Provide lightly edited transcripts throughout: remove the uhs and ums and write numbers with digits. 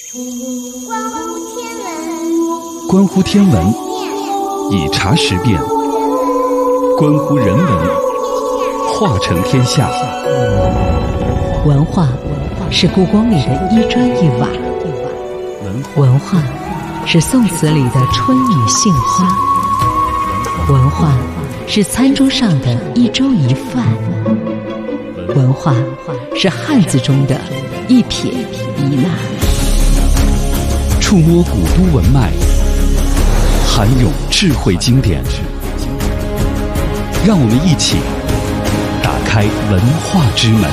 关乎天文，以茶识变；关乎人文，化成天下。 文化是故宫里的一砖一瓦，文化是宋词里的春雨杏花，文化是餐桌上的一粥一饭，文化是汉字中的一撇一捺。 触摸古都文脉，涵涌智慧经典，让我们一起打开文化之门。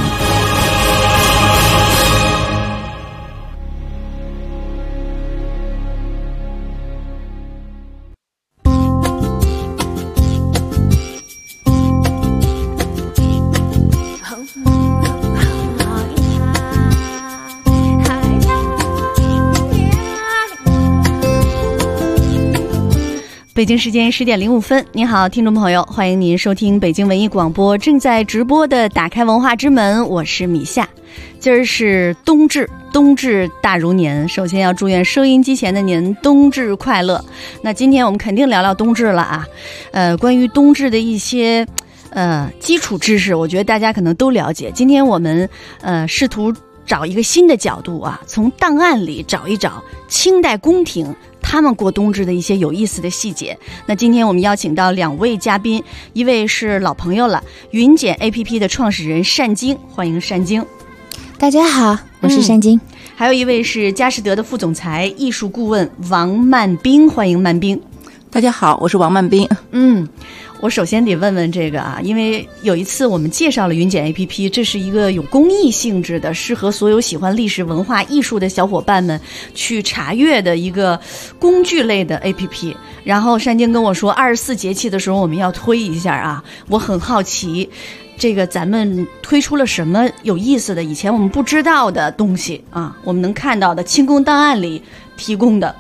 北京时间10点05分，您好，听众朋友，欢迎您收听北京文艺广播正在直播的打开文化之门，我是米夏。今儿是冬至，冬至大如年，首先要祝愿收音机前的您冬至快乐。那今天我们肯定聊聊冬至了啊，关于冬至的一些基础知识，我觉得大家可能都了解。今天我们试图找一个新的角度啊，从档案里找一找清代宫廷他们过冬至的一些有意思的细节。那今天我们邀请到2位嘉宾，一位是老朋友了，云简 APP 的创始人单晶，欢迎单晶。 大家好，我是单晶。 还有一位是佳士得的副总裁、艺术顾问王曼冰，欢迎曼冰。 大家好，我是王曼冰。 我首先得问问这个啊，因为有一次我们介绍了云简 APP， 这是一个有公益性质的，适合所有喜欢历史文化艺术的小伙伴们去查阅的一个工具类的 APP。然后单晶跟我说24节气的时候我们要推一下啊，我很好奇这个咱们推出了什么有意思的以前我们不知道的东西啊，我们能看到的清宫档案里提供的。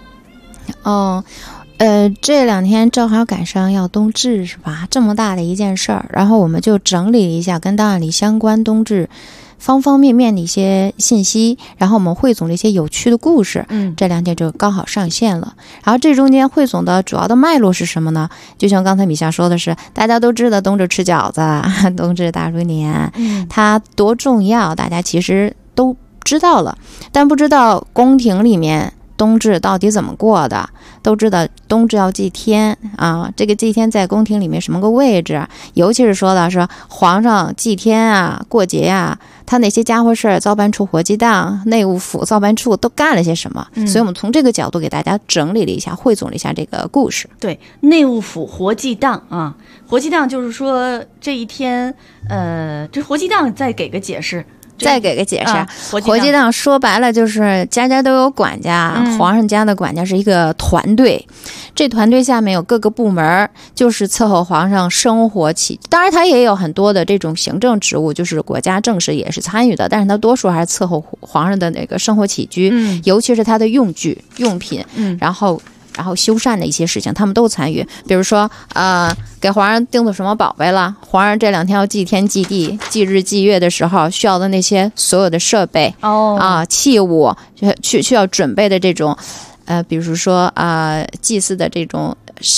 这2天正好赶上要冬至是吧？这么大的一件事儿，然后我们就整理一下跟档案里相关冬至方方面面的一些信息，然后我们汇总了一些有趣的故事。这2天就刚好上线了。然后这中间汇总的主要的脉络是什么呢？就像刚才米夏说的是，大家都知道冬至吃饺子，冬至大如年，它多重要，大家其实都知道了，但不知道宫廷里面冬至到底怎么过的。都知道冬至要祭天啊，这个祭天在宫廷里面什么个位置，尤其是说的是皇上祭天啊、过节啊，他那些家伙事儿，造办处、活祭档、内务府、造办处都干了些什么。所以我们从这个角度给大家整理了一下，汇总了一下这个故事。 对，内务府活祭档啊，活祭档就是说这一天这活祭档再给个解释。 再给个解释，活祭档说白了就是家家都有管家，皇上家的管家是一个团队，这团队下面有各个部门，就是伺候皇上生活起，当然他也有很多的这种行政职务，就是国家政事也是参与的，但是他多数还是伺候皇上的那个生活起居，尤其是他的用具用品，然后修缮的一些事情他们都参与。比如说给皇上订的什么宝贝了，皇上这2天要祭天祭地祭日祭月的时候需要的那些所有的设备器物需要准备的这种比如说祭祀的这种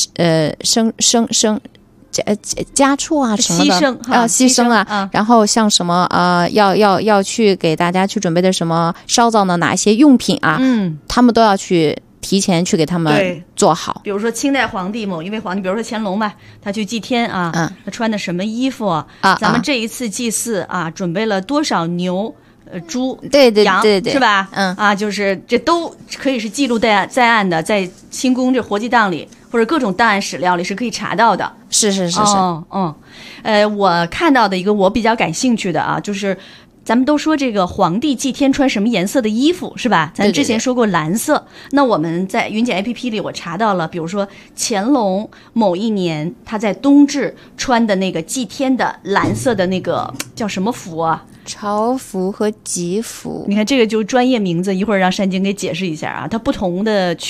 家畜啊什么的牺牲啊，然后像什么要去给大家去准备的什么烧造的哪些用品啊，他们都要去提前去给他们做好。 比如说清代皇帝某一位皇帝，比如说乾隆吧，他去祭天啊，他穿的什么衣服啊？咱们这一次祭祀啊，准备了多少牛、猪、羊，是吧？就是这都可以是记录在案的，在清宫这活祭档里或者各种档案史料里是可以查到的。 是。 我看到的一个我比较感兴趣的啊，就是咱们都说这个皇帝祭天穿什么颜色的衣服是吧？咱之前说过蓝色。对。那我们在云简 APP 里我查到了，比如说乾隆某一年他在冬至穿的那个祭天的蓝色的那个叫什么服啊？ 朝服和吉服。 你看这个就专业名字，一会儿让单晶给解释一下啊。它不同的去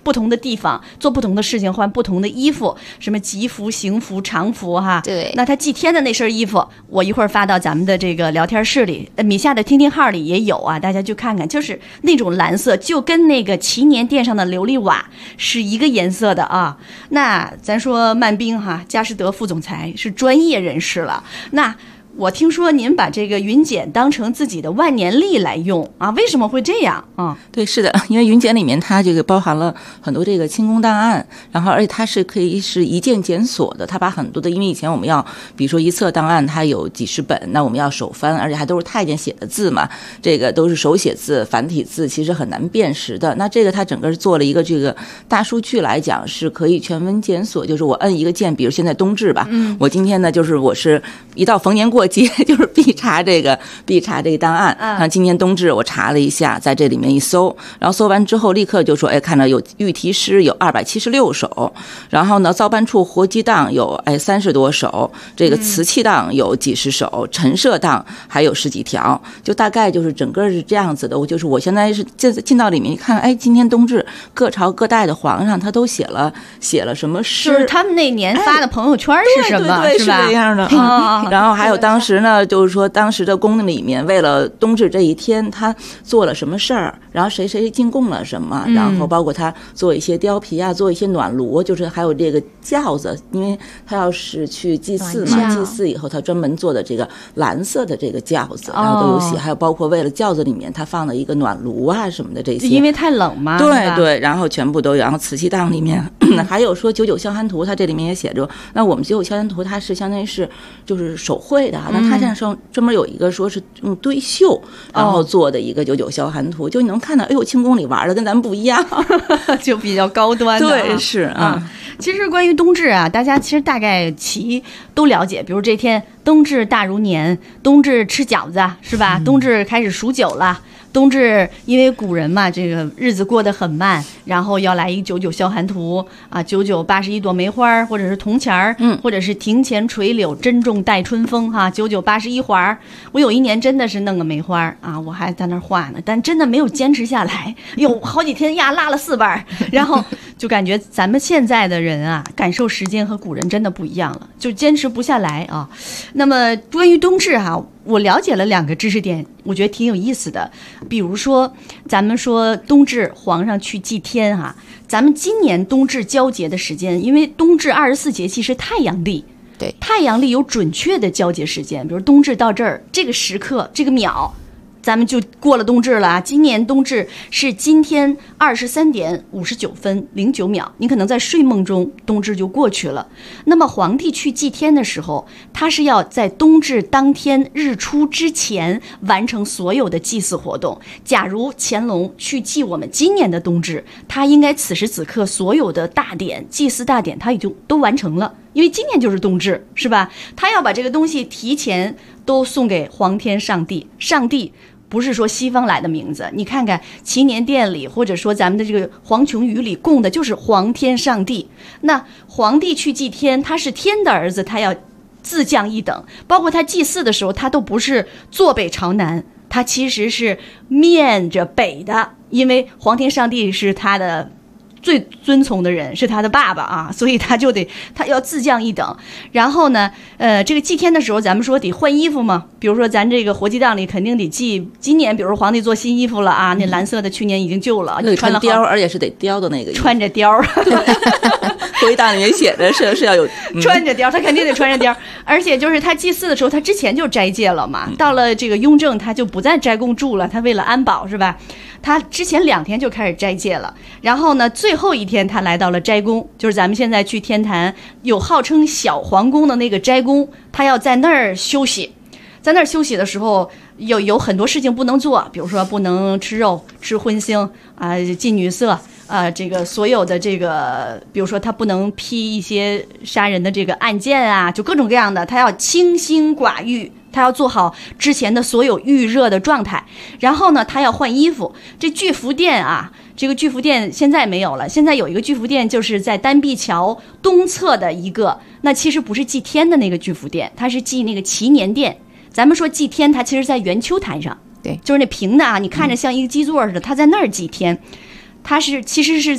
不同的地方做不同的事情，换不同的衣服，什么吉服、行服、常服哈。 对， 那他祭天的那身衣服，我一会儿发到咱们的这个聊天室里，米夏的听听号里也有啊，大家去看看，就是那种蓝色，就跟那个祈年殿上的琉璃瓦是一个颜色的啊。那咱说曼冰哈，佳士得副总裁是专业人士了，那我听说您把这个云简当成自己的万年历来用啊，为什么会这样啊？ 对，是的，因为云简里面它这个包含了很多这个清宫档案，然后而且它是可以是一键检索的，它把很多的，因为以前我们要比如说一册档案它有几十本，那我们要手翻，而且还都是太监写的字嘛，这个都是手写字繁体字，其实很难辨识的。那这个它整个做了一个这个大数据来讲是可以全文检索，就是我摁一个键，比如现在冬至吧，我今天呢就是我是一到逢年过节就是必查这个档案啊。今年冬至我查了一下，在这里面一搜，然后搜完之后立刻就说，哎，看到有御题诗有276首，然后呢造办处活鸡档有30多首，这个瓷器档有几十首，陈设档还有10几条，就大概就是整个是这样子的。我现在是进到里面一看，哎，今天冬至各朝各代的皇上他都写了什么诗， 就是他们那年发的朋友圈是什么， 对， 是吧？ 是这样的啊。然后还有当时呢，就是说当时的宫里面为了冬至这一天他做了什么事儿，然后谁进贡了什么，然后包括他做一些貂皮啊，做一些暖炉，就是还有这个轿子，因为他要是去祭祀嘛，祭祀以后他专门做的这个蓝色的这个轿子，然后都有写，还有包括为了轿子里面他放了一个暖炉啊什么的这些， 因为太冷嘛， 对，然后全部都有。然后瓷器档里面还有说九九消寒图，它这里面也写着，那我们九九消寒图它是相当于是就是手绘的，那它这上专门有一个说是用堆绣然后做的一个九九消寒图，就你能看到，哎呦，清宫里玩的跟咱们不一样， 就比较高端的。 对，是啊。 其实关于冬至啊，大家其实大概都了解，比如这天冬至大如年，冬至吃饺子是吧？冬至开始数酒了。冬至，因为古人嘛，这个日子过得很慢，然后要来一个九九消寒图啊，9981朵梅花，或者是铜钱儿，或者是庭前垂柳，珍重待春风哈，9981花。我有一年真的是弄个梅花啊，我还在那画呢，但真的没有坚持下来，有好几天呀拉了4瓣，然后就感觉咱们现在的人啊，感受时间和古人真的不一样了，就坚持不下来啊。那么关于冬至哈，我了解了2个知识点，我觉得挺有意思的。比如说，咱们说冬至皇上去祭天哈，咱们今年冬至交节的时间，因为冬至24节气是太阳历， 对， 太阳历有准确的交节时间，比如冬至到这儿，这个时刻，这个秒。咱们就过了冬至了啊！今年冬至是今天23点59分09秒，你可能在睡梦中冬至就过去了。那么皇帝去祭天的时候，他是要在冬至当天日出之前完成所有的祭祀活动。假如乾隆去祭我们今年的冬至，他应该此时此刻所有的大典、祭祀大典他已经都完成了。因为今年就是冬至，是吧？他要把这个东西提前都送给皇天上帝，上帝不是说西方来的名字，你看看祈年殿里，或者说咱们的这个黄琼宇里供的就是皇天上帝。那皇帝去祭天，他是天的儿子，他要自降一等，包括他祭祀的时候，他都不是坐北朝南，他其实是面着北的，因为皇天上帝是他的最尊崇的人，是他的爸爸啊，所以他要自降一等。然后呢，这个祭天的时候，咱们说得换衣服嘛，比如说咱这个活鸡档里肯定得祭，今年比如说皇帝做新衣服了啊，那蓝色的去年已经旧了， 穿貂，而且是得貂的那个衣服， 穿着貂。 活鸡档里面写的是要有穿着貂，他肯定得穿着貂，而且就是他祭祀的时候，他之前就斋戒了嘛，到了这个雍正他就不在斋宫住了，他为了安保是吧？他之前2天就开始斋戒了，然后呢，最后一天他来到了斋宫，就是咱们现在去天坛有号称小皇宫的那个斋宫，他要在那儿休息。在那儿休息的时候，有很多事情不能做，比如说不能吃肉、吃荤腥啊、近女色啊，这个所有的这个，比如说他不能批一些杀人的这个案件啊，就各种各样的，他要清心寡欲。他要做好之前的所有预热的状态，然后呢，他要换衣服。这聚福殿啊，这个聚福殿现在没有了，现在有一个聚福殿，就是在丹碧桥东侧的一个，那其实不是祭天的那个聚福殿，它是祭那个祈年殿。咱们说祭天，它其实在圆丘坛上， 对， 就是那平的啊，你看着像一个基座似的，它在那儿祭天。它是其实是在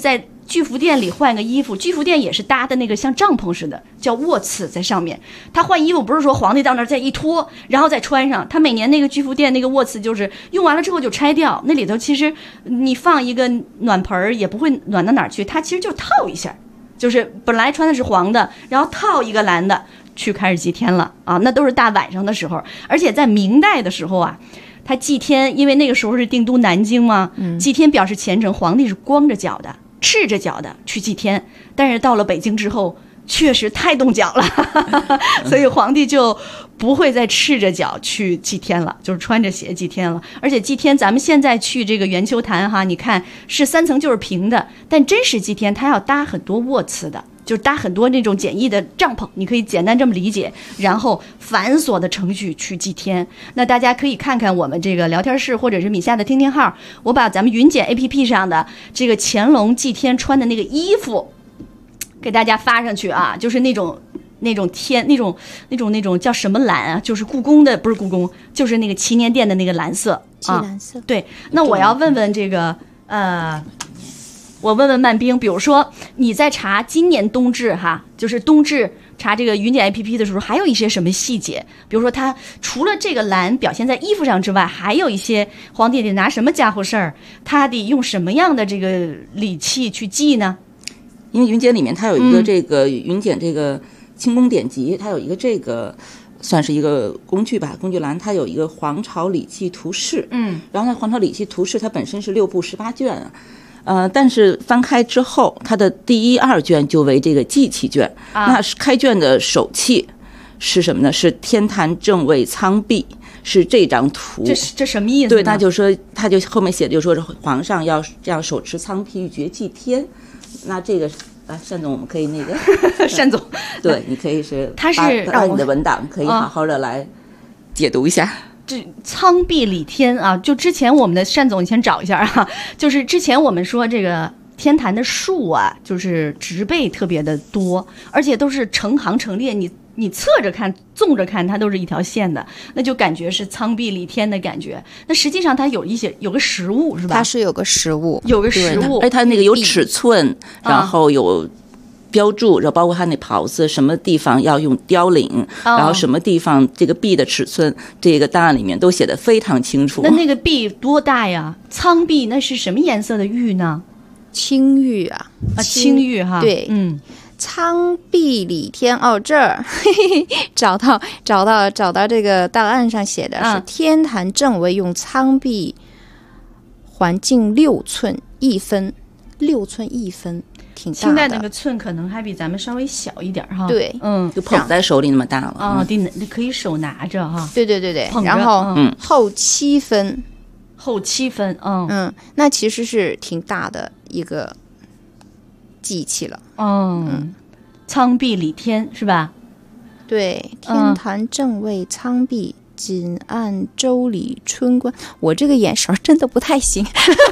巨福殿里换个衣服，巨福殿也是搭的那个像帐篷似的，叫卧次在上面。他换衣服不是说皇帝到那儿再一脱，然后再穿上。他每年那个巨福殿那个卧次就是用完了之后就拆掉，那里头其实你放一个暖盆也不会暖到哪儿去，它其实就套一下，就是本来穿的是黄的，然后套一个蓝的去开始祭天了啊，那都是大晚上的时候。而且在明代的时候啊，他祭天，因为那个时候是定都南京嘛，祭天表示虔诚，皇帝是光着脚的。赤着脚的去祭天，但是到了北京之后确实太冻脚了所以皇帝就不会再赤着脚去祭天了，就是穿着鞋祭天了。而且祭天咱们现在去这个圆秋坛哈，你看是3层就是平的，但真实祭天它要搭很多卧次的，就是搭很多那种简易的帐篷，你可以简单这么理解，然后繁琐的程序去祭天。那大家可以看看我们这个聊天室或者是米夏的听听号，我把咱们云姐 APP 上的这个乾隆祭天穿的那个衣服给大家发上去啊，就是那种天那种叫什么蓝啊，就是故宫的，不是故宫，就是那个祈年殿的那个蓝色霁蓝色、 啊。对，那我要问问这个我问问曼冰，比如说你在查今年冬至哈，就是冬至查这个云姐 APP 的时候，还有一些什么细节？比如说它除了这个蓝表现在衣服上之外，还有一些皇帝得拿什么家伙事儿，他得用什么样的这个礼器去祭呢？ 因为云简里面它有一个这个云简这个清宫典籍，它有一个这个算是一个工具吧，工具栏，它有一个皇朝礼器图示，然后它皇朝礼器图示它本身是6部18卷啊。但是翻开之后，它的第1、2卷就为这个祭器卷。那开卷的手器是什么呢？是天坛正位苍壁，是这张图。 这什么意思呢？ 对，他就说，他就后面写的就说皇上要这样手持苍壁玉珏祭天。那这个单总，我们可以那个单总， 对，你可以是他是让你的文档可以好好的来解读一下。 这苍壁礼天啊，就之前我们的单总，你先找一下啊。就是之前我们说这个天坛的树啊，就是植被特别的多，而且都是成行成列，你侧着看、纵着看，它都是一条线的，那就感觉是苍壁礼天的感觉。那实际上它有个实物是吧？ 它是有个实物， 有个实物， 而它那个有尺寸，然后有标注，然后包括它那袍子什么地方要用雕领，然后什么地方这个璧的尺寸，这个档案里面都写得非常清楚。 那个璧多大呀？苍壁那是什么颜色的玉呢？ 青玉啊， 青玉哈， 对，苍壁礼天这儿找到这个档案上写的是天坛正位用苍壁环径6寸1分，6寸1分，挺大的。 现在那个寸可能还比咱们稍微小一点哈。 对， 就捧在手里那么大了。 可以手拿着哈。 对，然后厚7分， 厚7分， 那其实是挺大的一个祭器了。 苍壁礼天是吧？ 对，天坛正位苍壁，仅按周礼春官。我这个眼神真的不太行。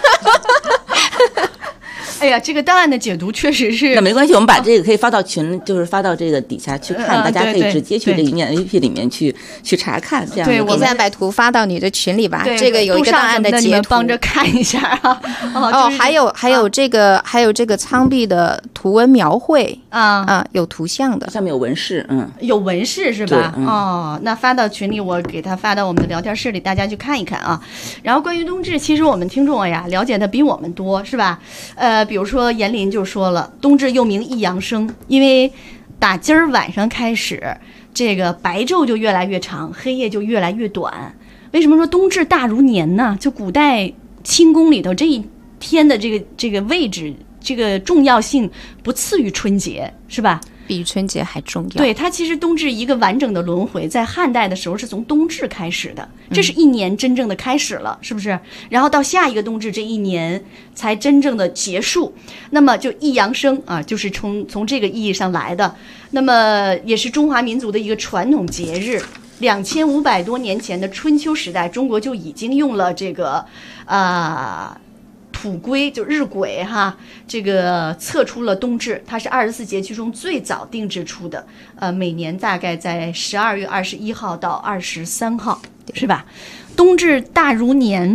哎呀，这个档案的解读确实是。 那没关系，我们把这个可以发到群，就是发到这个底下去看，大家可以直接去这个云简 APP 里面去查看。这样对，我现在把图发到你的群里吧。这个有一个档案的截图， 你们帮着看一下啊。 还有这个苍壁的图文描绘有图像的， 上面有纹饰， 有纹饰是吧？那发到群里，我给他发到我们的聊天室里，大家去看一看啊。然后关于冬至，其实我们听众呀了解的比我们多，是吧？比如说严林就说了，冬至又名一阳生，因为打今儿晚上开始，这个白昼就越来越长，黑夜就越来越短。为什么说冬至大如年呢？就古代清宫里头这一天的这个位置，这个重要性不次于春节，是吧？ 比春节还重要。 对，它其实冬至一个完整的轮回，在汉代的时候是从冬至开始的，这是一年真正的开始了，是不是？然后到下一个冬至，这一年才真正的结束。那么就一阳生啊，就是从这个意义上来的。那么也是中华民族的一个传统节日。2500多年前的春秋时代，中国就已经用了这个土圭，就日晷哈，这个测出了冬至，它是24节气中最早定制出的，每年大概在12月21号到23号，是吧？冬至大如年，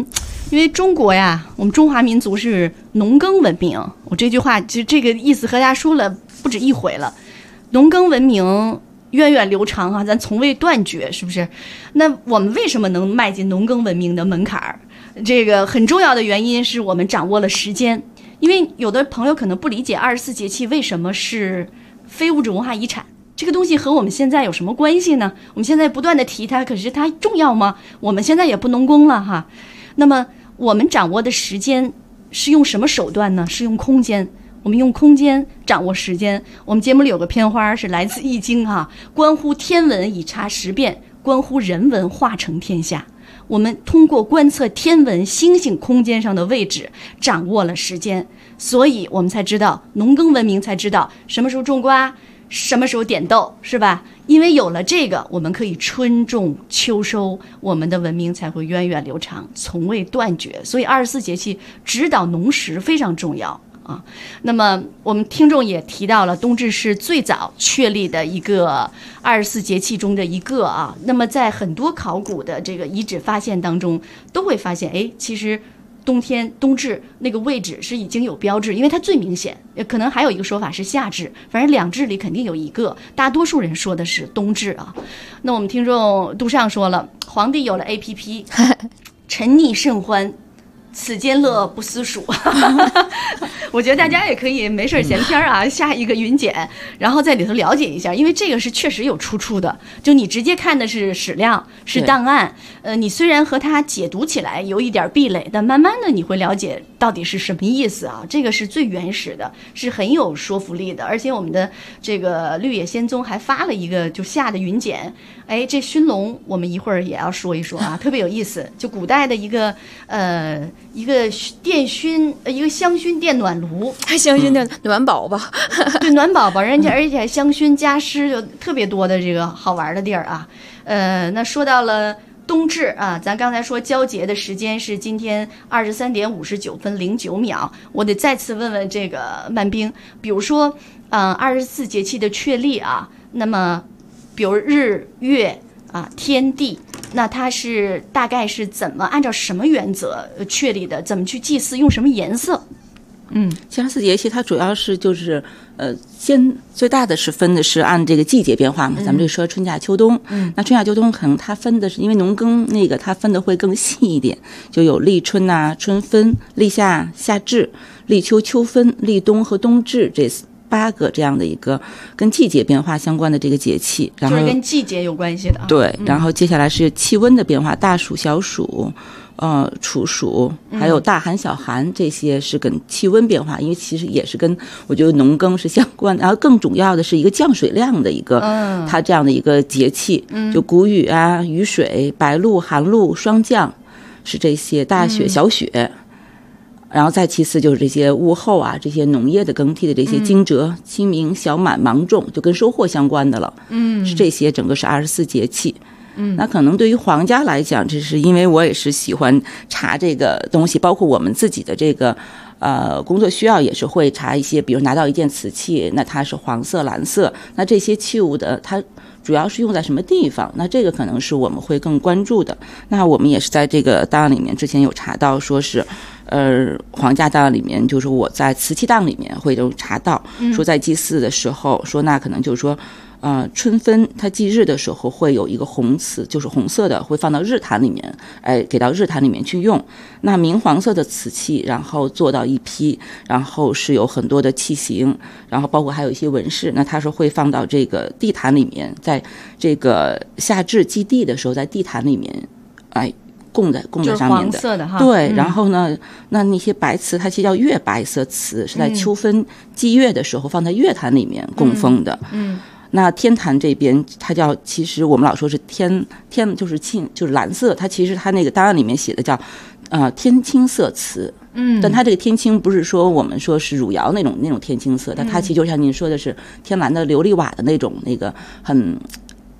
因为中国呀，我们中华民族是农耕文明。我这句话其实这个意思和大家说了不止一回了，农耕文明源远流长啊，咱从未断绝，是不是？那我们为什么能迈进农耕文明的门槛儿？这个很重要的原因是我们掌握了时间。因为有的朋友可能不理解24节气为什么是非物质文化遗产，这个东西和我们现在有什么关系呢？我们现在不断的提它，可是它重要吗？我们现在也不农耕了哈。那么我们掌握的时间是用什么手段呢？是用空间。我们用空间掌握时间。我们节目里有个片花是来自易经哈，关乎天文以察时变，关乎人文化成天下。我们通过观测天文星星空间上的位置，掌握了时间，所以我们才知道农耕文明，才知道什么时候种瓜，什么时候点豆，是吧？因为有了这个，我们可以春种秋收，我们的文明才会源远流长，从未断绝。所以24节气指导农时非常重要啊。那么我们听众也提到了，冬至是最早确立的一个24节气中的一个啊。那么在很多考古的这个遗址发现当中，都会发现，哎，其实冬至那个位置是已经有标志，因为它最明显。可能还有一个说法是夏至，反正两至里肯定有一个。大多数人说的是冬至啊。那我们听众杜尚说了，皇帝有了 APP， 沉溺甚欢，此间乐不思蜀。我觉得大家也可以没事闲天啊，下一个云简，然后在里头了解一下，因为这个是确实有出处的。就你直接看的是史料，是档案，你虽然和它解读起来有一点壁垒，但慢慢的你会了解到底是什么意思啊。这个是最原始的，是很有说服力的。而且我们的这个绿野仙踪还发了一个就下的云简，哎，这熏笼我们一会儿也要说一说啊，特别有意思。就古代的一个电熏，一个香薰电暖炉， 香薰电暖宝宝， 对，暖宝宝，人家而且还香薰加湿，就特别多的这个好玩的地儿啊。那说到了冬至啊，咱刚才说交节的时间是今天23点59分09秒，我得再次问问这个曼冰，比如说24节气的确立啊，那么比如日月啊天地，那它是大概是怎么按照什么原则确立的？怎么去祭祀？用什么颜色？ 其实24节气它主要是就是先最大的是分的是按这个季节变化嘛，咱们这说春夏秋冬，那春夏秋冬可能它分的是因为农耕那个它分的会更细一点，就有立春啊、春分、立夏、夏至、立秋、秋分、立冬和冬至这8个这样的一个跟季节变化相关的这个节气，然后就是跟季节有关系的。 对，然后接下来是气温的变化，大暑、小暑。处暑还有大寒小寒，这些是跟气温变化，因为其实也是跟我觉得农耕是相关的。然后更主要的是一个降水量的一个它这样的一个节气，就谷雨啊、雨水、白露、寒露、霜降，是这些大雪、小雪。然后再其次就是这些物候啊，这些农业的更替的这些惊蛰、清明、小满、芒种，就跟收获相关的了。是这些整个是24节气。那可能对于皇家来讲，这是因为我也是喜欢查这个东西，包括我们自己的这个工作需要也是会查一些，比如拿到一件瓷器，那它是黄色、蓝色，那这些器物的它主要是用在什么地方？那这个可能是我们会更关注的。那我们也是在这个档案里面之前有查到，说是皇家档案里面，就是我在瓷器档里面会有查到，说在祭祀的时候，说那可能就是说。春分它祭日的时候会有一个红瓷，就是红色的，会放到日坛里面，给到日坛里面去用。那明黄色的瓷器，然后做到一批，然后是有很多的器型，然后包括还有一些纹饰，那它是会放到这个地坛里面，在这个夏至祭地的时候，在地坛里面，供在上面的， 黄色的哈。 对，然后呢，那些白瓷它其实叫月白色瓷，是在秋分祭月的时候放在月坛里面供奉的。那天坛这边，它叫，其实我们老说是天就是蓝色，它其实它那个档案里面写的叫天青色瓷。但它这个天青不是说我们说是汝窑那种天青色，但它其实就像您说的是天蓝的琉璃瓦的那个很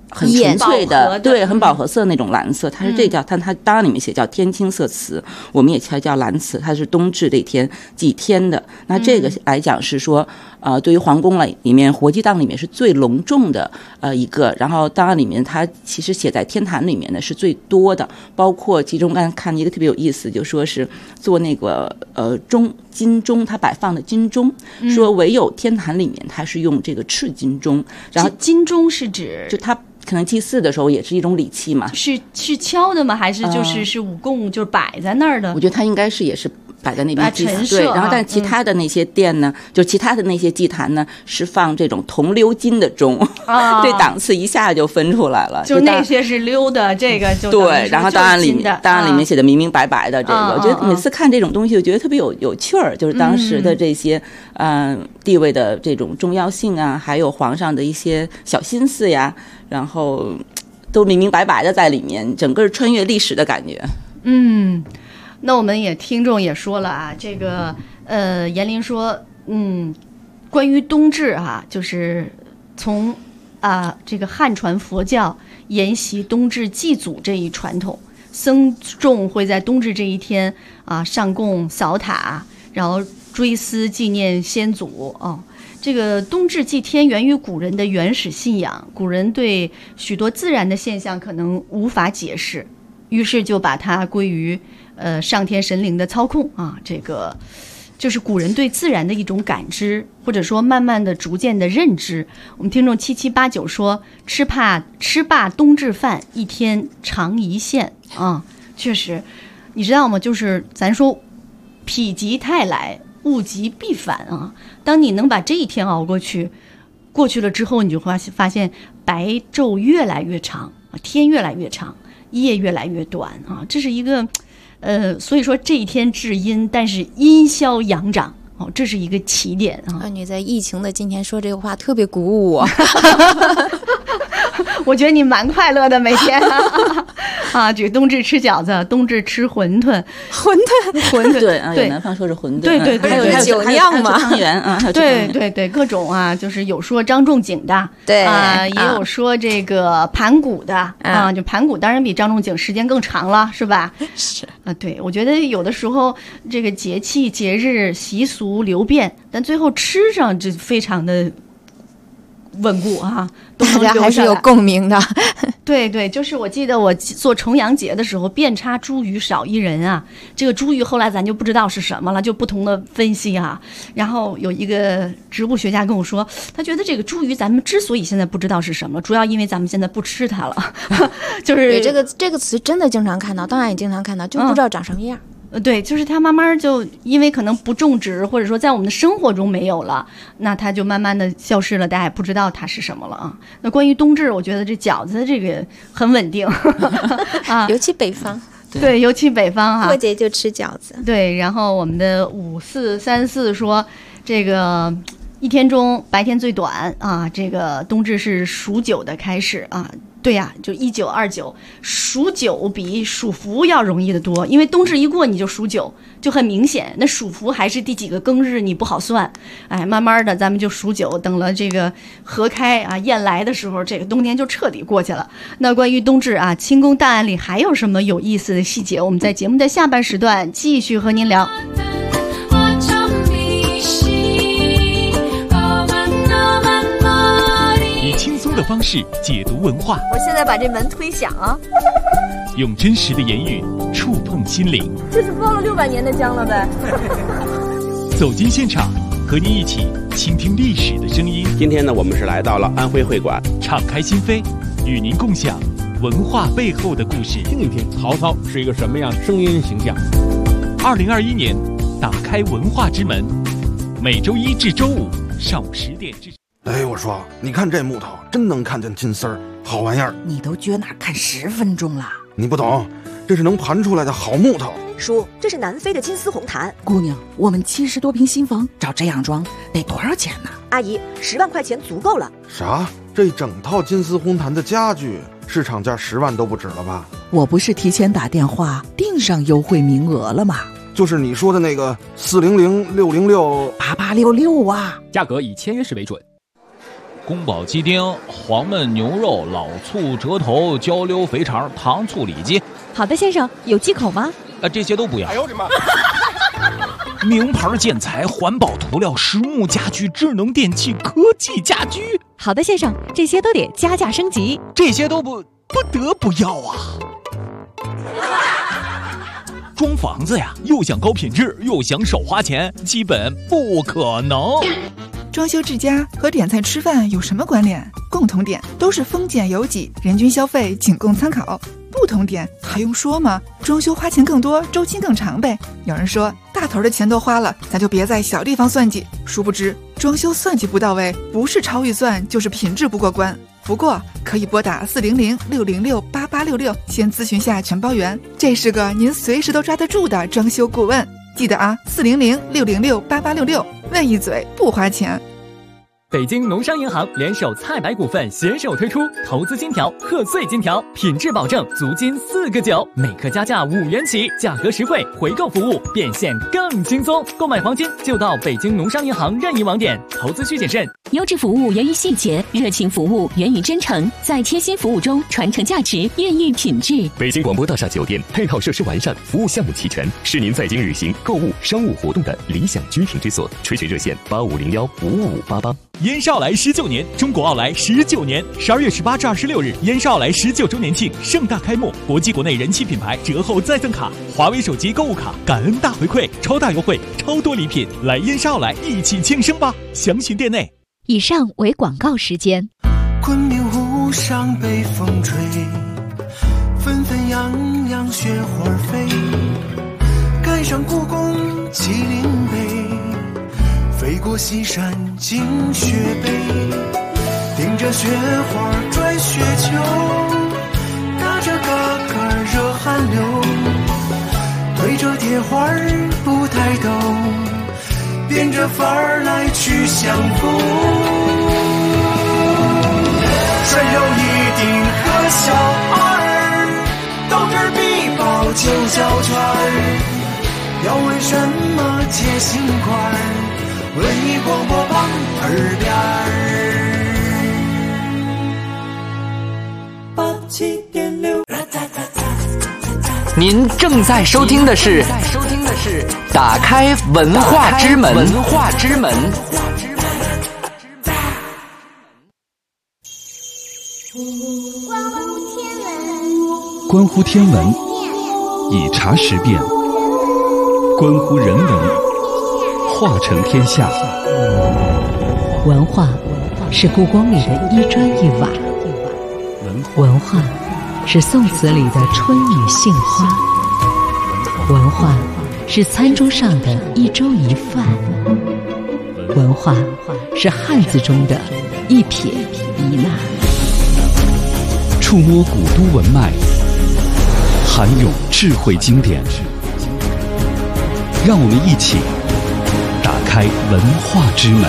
很纯粹的，对，很饱和色那种蓝色，它是这叫它当然里面写叫天青色瓷，我们也叫蓝瓷，它是冬至这天祭天的。那这个来讲是说，对于皇宫里面活祭档里面是最隆重的一个，然后当然里面它其实写在天坛里面的是最多的，包括其中刚才看一个特别有意思，就说是做那个金钟，它摆放的金钟，说唯有天坛里面它是用这个赤金钟，然后金钟是指就它可能祭祀的时候也是一种礼器嘛， 是敲的吗？还是是五供就是摆在那儿的？ 我觉得它应该是也是摆在那边祭祀，对。然后但其他的那些殿呢，就其他的那些祭坛呢，是放这种铜鎏金的钟，这档次一下就分出来了。 就那些是鎏的，这个就对。然后当然里面写的明明白白的这个，我觉得每次看这种东西，我觉得特别有趣儿，就是当时的这些地位的这种重要性啊，还有皇上的一些小心思呀，然后都明明白白的在里面，整个穿越历史的感觉。 那我们听众也说了啊，这个严林说，关于冬至就是从这个汉传佛教沿袭冬至祭祖这一传统，僧众会在冬至这一天上供扫塔，然后追思纪念先祖这个冬至祭天源于古人的原始信仰，古人对许多自然的现象可能无法解释，于是就把它归于上天神灵的操控这个就是古人对自然的一种感知，或者说慢慢的逐渐的认知。我们听众7789说，吃罢冬至饭，一天尝一线确实，你知道吗？就是咱说否极泰来，物极必反当你能把这一天熬过去了之后，你就会发现白昼越来越长，天越来越长，夜越来越短这是一个所以说这一天至阴，但是阴消阳长这是一个起点你在疫情的今天说这个话特别鼓舞我我觉得你蛮快乐的每天这冬至吃饺子，冬至吃馄饨对有南方说是馄饨， 对， 还有酒酿嘛， 汤圆对，各种就是有说张仲景的， 对也有说这个盘古的就盘古当然比张仲景时间更长了，是吧？ 是对，我觉得有的时候这个节气节日习俗流变，但最后吃上就非常的稳固大家还是有共鸣的对，就是我记得我做重阳节的时候，遍插茱萸少一人这个茱萸后来咱就不知道是什么了，就不同的分析然后有一个植物学家跟我说，他觉得这个茱萸咱们之所以现在不知道是什么，主要因为咱们现在不吃它了就是这个词真的经常看到，当然也经常看到，就不知道长什么样对，就是它慢慢就因为可能不种植，或者说在我们的生活中没有了，那它就慢慢的消失了，大家也不知道它是什么了那关于冬至，我觉得这饺子这个很稳定尤其北方， 对，尤其北方过节就吃饺子。 对，然后我们的5434说，这个一天中白天最短这个冬至是数九的开始对呀，就1929，数九比数伏要容易得多，因为冬至一过你就数九，就很明显。那数伏还是第几个庚日你不好算，慢慢的咱们就数九，等了这个河开雁来的时候，这个冬天就彻底过去了。那关于冬至清宫档案里还有什么有意思的细节？我们在节目的下半时段继续和您聊。 轻松的方式解读文化， 我现在把这门推响用真实的言语触碰心灵， 这是包了600年的姜了呗走进现场，和您一起倾听历史的声音。 今天呢，我们是来到了安徽会馆， 敞开心扉，与您共享文化背后的故事， 听一听曹操是一个什么样的声音形象。 2021年，打开文化之门，每周一至周五上午10点至。 我说，你看这木头，真能看见金丝儿，好玩意儿。 你都撅哪看10分钟了？ 你不懂，这是能盘出来的好木头。 叔，这是南非的金丝红檀。 姑娘，我们70多平新房找这样装得多少钱呢？ 阿姨，10万块钱足够了。 啥？这整套金丝红檀的家具市场价10万都不止了吧？ 我不是提前打电话订上优惠名额了吗？ 就是你说的那个400-606-8866 价格以签约时为准。 宫保鸡丁、黄焖牛肉、老醋、折头、焦溜肥肠、糖醋里脊。 好的，先生，有忌口吗？ 这些都不要。 哎呦我的妈！ 名牌建材、环保涂料、实木家具、智能电器、科技家居。 好的，先生，这些都得加价升级。 这些都不得不要啊！装房子呀，又想高品质，又想少花钱，基本不可能。 装修之家和点菜吃饭有什么关联？共同点都是丰俭由己，人均消费仅供参考。不同点还用说吗？装修花钱更多，周期更长呗。有人说大头的钱都花了，咱就别在小地方算计。殊不知装修算计不到位，不是超预算就是品质不过关。不过可以拨打400-606-8866，先咨询下全包员，这是个您随时都抓得住的装修顾问。记得啊，400-606-8866，问一嘴不花钱。 北京农商银行联手菜百股份携手推出投资金条、贺岁金条，品质保证，足金4个9，每克加价5元起，价格实惠，回购服务变现更轻松。购买黄金就到北京农商银行任意网点，投资需谨慎。 优质服务源于细节，热情服务源于真诚，在贴心服务中传承价值，孕育品质。 北京广播大厦酒店配套设施完善，服务项目齐全，是您在京旅行、购物、商务活动的理想居停之所。垂询热线8501-55588。 燕少来19年，中国奥莱19年，12月18至26日，燕少奥莱19周年庆盛大开幕，国际国内人气品牌折后再赠卡，华为手机购物卡，感恩大回馈，超大优惠，超多礼品，来燕少奥莱一起庆生吧！详询店内。 以上为广告时间。 昆明湖上北风吹，纷纷扬扬雪花飞，赶上故宫麒麟碑，飞过西山进雪北，顶着雪花转雪球，打着嘎嘎热汗流，对着铁花不抬头，变着法儿来去相逢。穿肉一定和小二，斗智必报9小圈。要问什么解心宽，文艺广播榜耳边87.6。 您正在收听的是打开文化之门。 关乎天文，以茶识辨；关乎人文，化成天下。 文化是故宫里的一砖一瓦，文化是宋词里的春雨杏花，文化是餐桌上的一粥一饭，文化是汉字中的一撇一捺。 触摸古都文脉，涵咏智慧经典，让我们一起打开文化之门。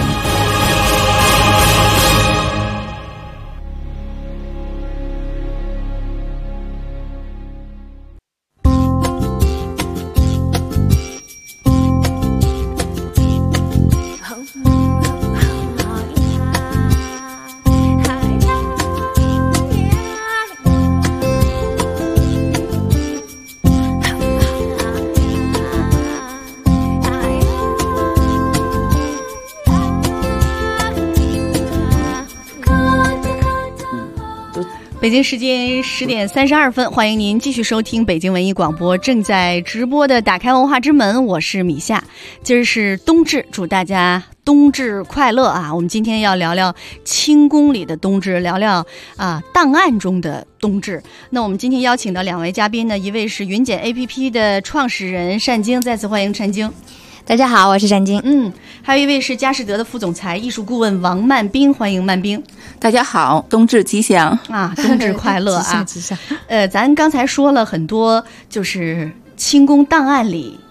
北京时间10点32分，欢迎您继续收听北京文艺广播正在直播的打开文化之门，我是米夏。今儿是冬至，祝大家冬至快乐啊！我们今天要聊聊清宫里的冬至，聊聊档案中的冬至。那我们今天邀请的2位嘉宾呢，一位是云简 APP 的创始人单晶，再次欢迎单晶。 大家好，我是单晶。 还有一位是佳士得的副总裁、艺术顾问王曼冰，欢迎曼冰。 大家好，冬至吉祥啊，冬至快乐啊！ 吉祥。 咱刚才说了很多，就是清宫档案里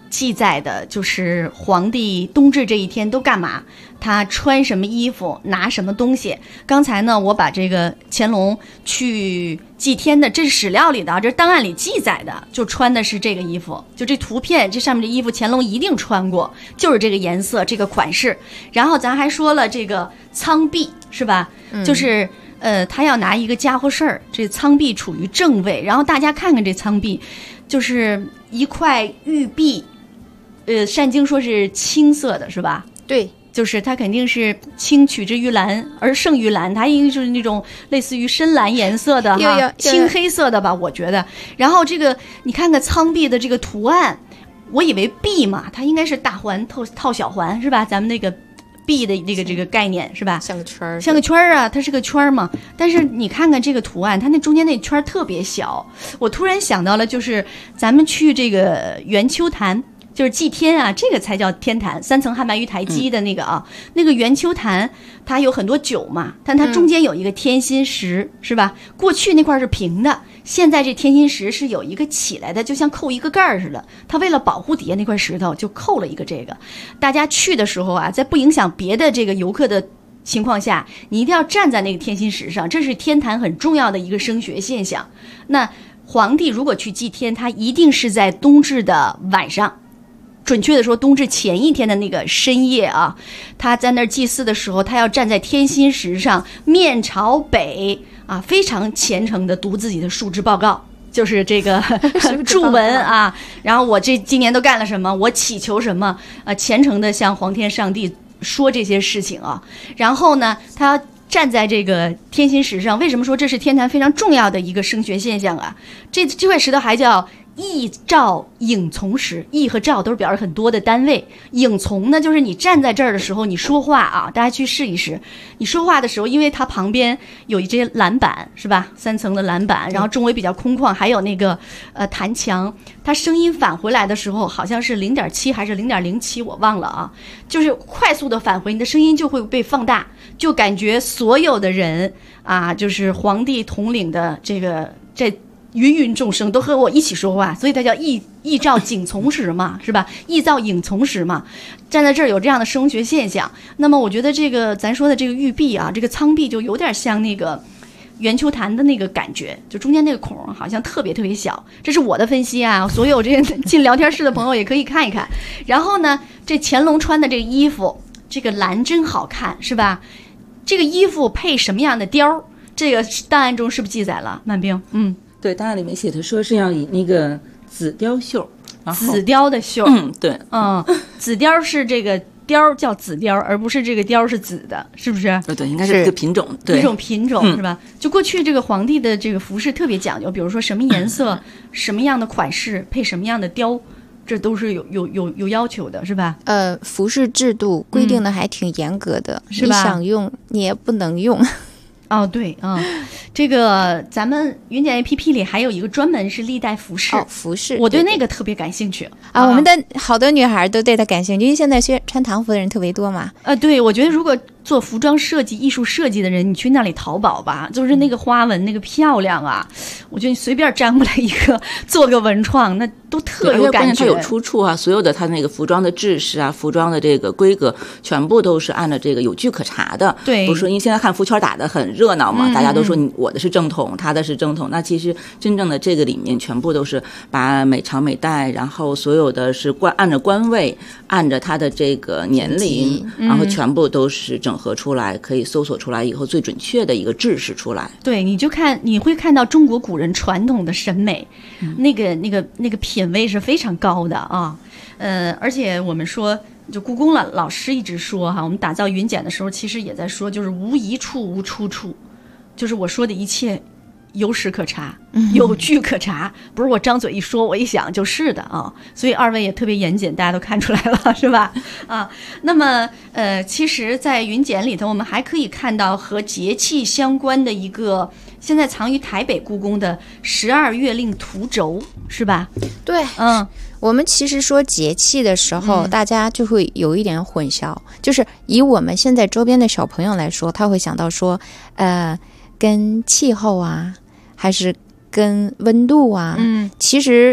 记载的就是皇帝冬至这一天都干嘛，他穿什么衣服，拿什么东西。刚才呢，我把这个乾隆去祭天的，这是史料里的，这是档案里记载的，就穿的是这个衣服，就这图片，这上面的衣服乾隆一定穿过，就是这个颜色，这个款式。然后咱还说了这个苍璧，是吧？就是他要拿一个家伙事儿，这苍璧处于正位，然后大家看看这苍璧，就是一块玉璧。善经说是青色的，是吧？ 对， 就是它肯定是青取之于蓝而胜于蓝，它应该就是那种类似于深蓝颜色的哈，青黑色的吧，我觉得。然后这个你看看苍璧的这个图案，我以为璧嘛，它应该是大环套小环，是吧？咱们那个璧的这个概念是吧？ 像个圈儿， 像个圈儿啊，它是个圈儿嘛。但是你看看这个图案，它那中间那圈特别小。我突然想到了，就是咱们去这个圆丘坛。就是祭天啊，这个才叫天坛，3层汉白玉台基的那个啊，那个圆丘坛它有很多酒嘛，但它中间有一个天心石，是吧？过去那块是平的，现在这天心石是有一个起来的，就像扣一个盖儿似的。它为了保护底下那块石头，就扣了一个这个。大家去的时候啊，在不影响别的这个游客的情况下，你一定要站在那个天心石上，这是天坛很重要的一个声学现象。那皇帝如果去祭天，他一定是在冬至的晚上。准确的说，冬至前一天的那个深夜啊，他在那儿祭祀的时候，他要站在天心石上，面朝北啊，非常虔诚的读自己的述职报告，就是这个祝文啊。然后我今年都干了什么，我祈求什么，虔诚的向皇天上帝说这些事情啊。然后呢，他要站在这个天心石上，为什么说这是天坛非常重要的一个声学现象啊？这块石头还叫羿照影从石，羿和照都是表示很多的单位，影从呢就是你站在这儿的时候你说话啊，大家去试一试，你说话的时候，因为它旁边有一些栏板，是吧？3层的栏板，然后周围比较空旷，还有那个弹墙，它声音返回来的时候好像是 0.7 还是 0.07 我忘了啊，就是快速的返回，你的声音就会被放大，就感觉所有的人啊，就是皇帝统领的这芸芸众生都和我一起说话，所以它叫羿照景从石嘛，是吧？羿照影从石嘛，站在这儿有这样的声学现象。那么我觉得这个咱说的这个玉璧啊，这个苍璧就有点像那个圆丘坛的那个感觉，就中间那个孔好像特别特别小，这是我的分析啊。所有这个进聊天室的朋友也可以看一看。然后呢，这乾隆穿的这个衣服，这个蓝真好看，是吧？这个衣服配什么样的貂？这个档案中是不是记载了？曼冰， 对，档案里面写的说是要以那个紫貂绣， 紫貂的绣， 对， 紫貂是这个貂叫紫貂，而不是这个貂是紫的，是不是？ 对，应该是一个品种，对， 一种品种是吧？就过去这个皇帝的这个服饰特别讲究，比如说什么颜色、什么样的款式配什么样的貂，这都是有要求的，是吧？ 服饰制度规定的还挺严格的， 是吧？ 你想用你也不能用。 哦，对啊，这个咱们云简 APP 里还有一个专门是历代服饰， 服饰， 我对那个特别感兴趣啊。我们的好多女孩都对它感兴趣，因为现在穿唐服的人特别多嘛。 对，我觉得如果做服装设计、艺术设计的人，你去那里淘宝吧，就是那个花纹那个漂亮啊，我觉得你随便粘过来一个，做个文创，那都特有感觉。 它有出处啊，所有的它那个服装的制式啊，服装的这个规格，全部都是按照这个有据可查的。 对， 不是说因为现在汉服圈打得很热闹嘛，大家都说我的是正统，他的是正统，那其实真正的这个里面全部都是把每朝每代，然后所有的是按照官位，按照他的这个年龄，然后全部都是整合出来，可以搜索出来以后最准确的一个制式出来。 对，你会看到中国古人传统的审美，那个品味是非常高的啊。而且我们说，就故宫老师一直说哈，我们打造云简的时候，其实也在说，就是无一处无出处，就是我说的一切有史可查，有据可查，不是我张嘴一说，我一想就是的啊。所以二位也特别严谨，大家都看出来了，是吧？啊，那么其实，在云简里头，我们还可以看到和节气相关的一个，现在藏于台北故宫的12月令图轴，是吧？ 对，我们其实说节气的时候，大家就会有一点混淆，就是以我们现在周边的小朋友来说，他会想到说，跟气候啊，还是跟温度啊，其实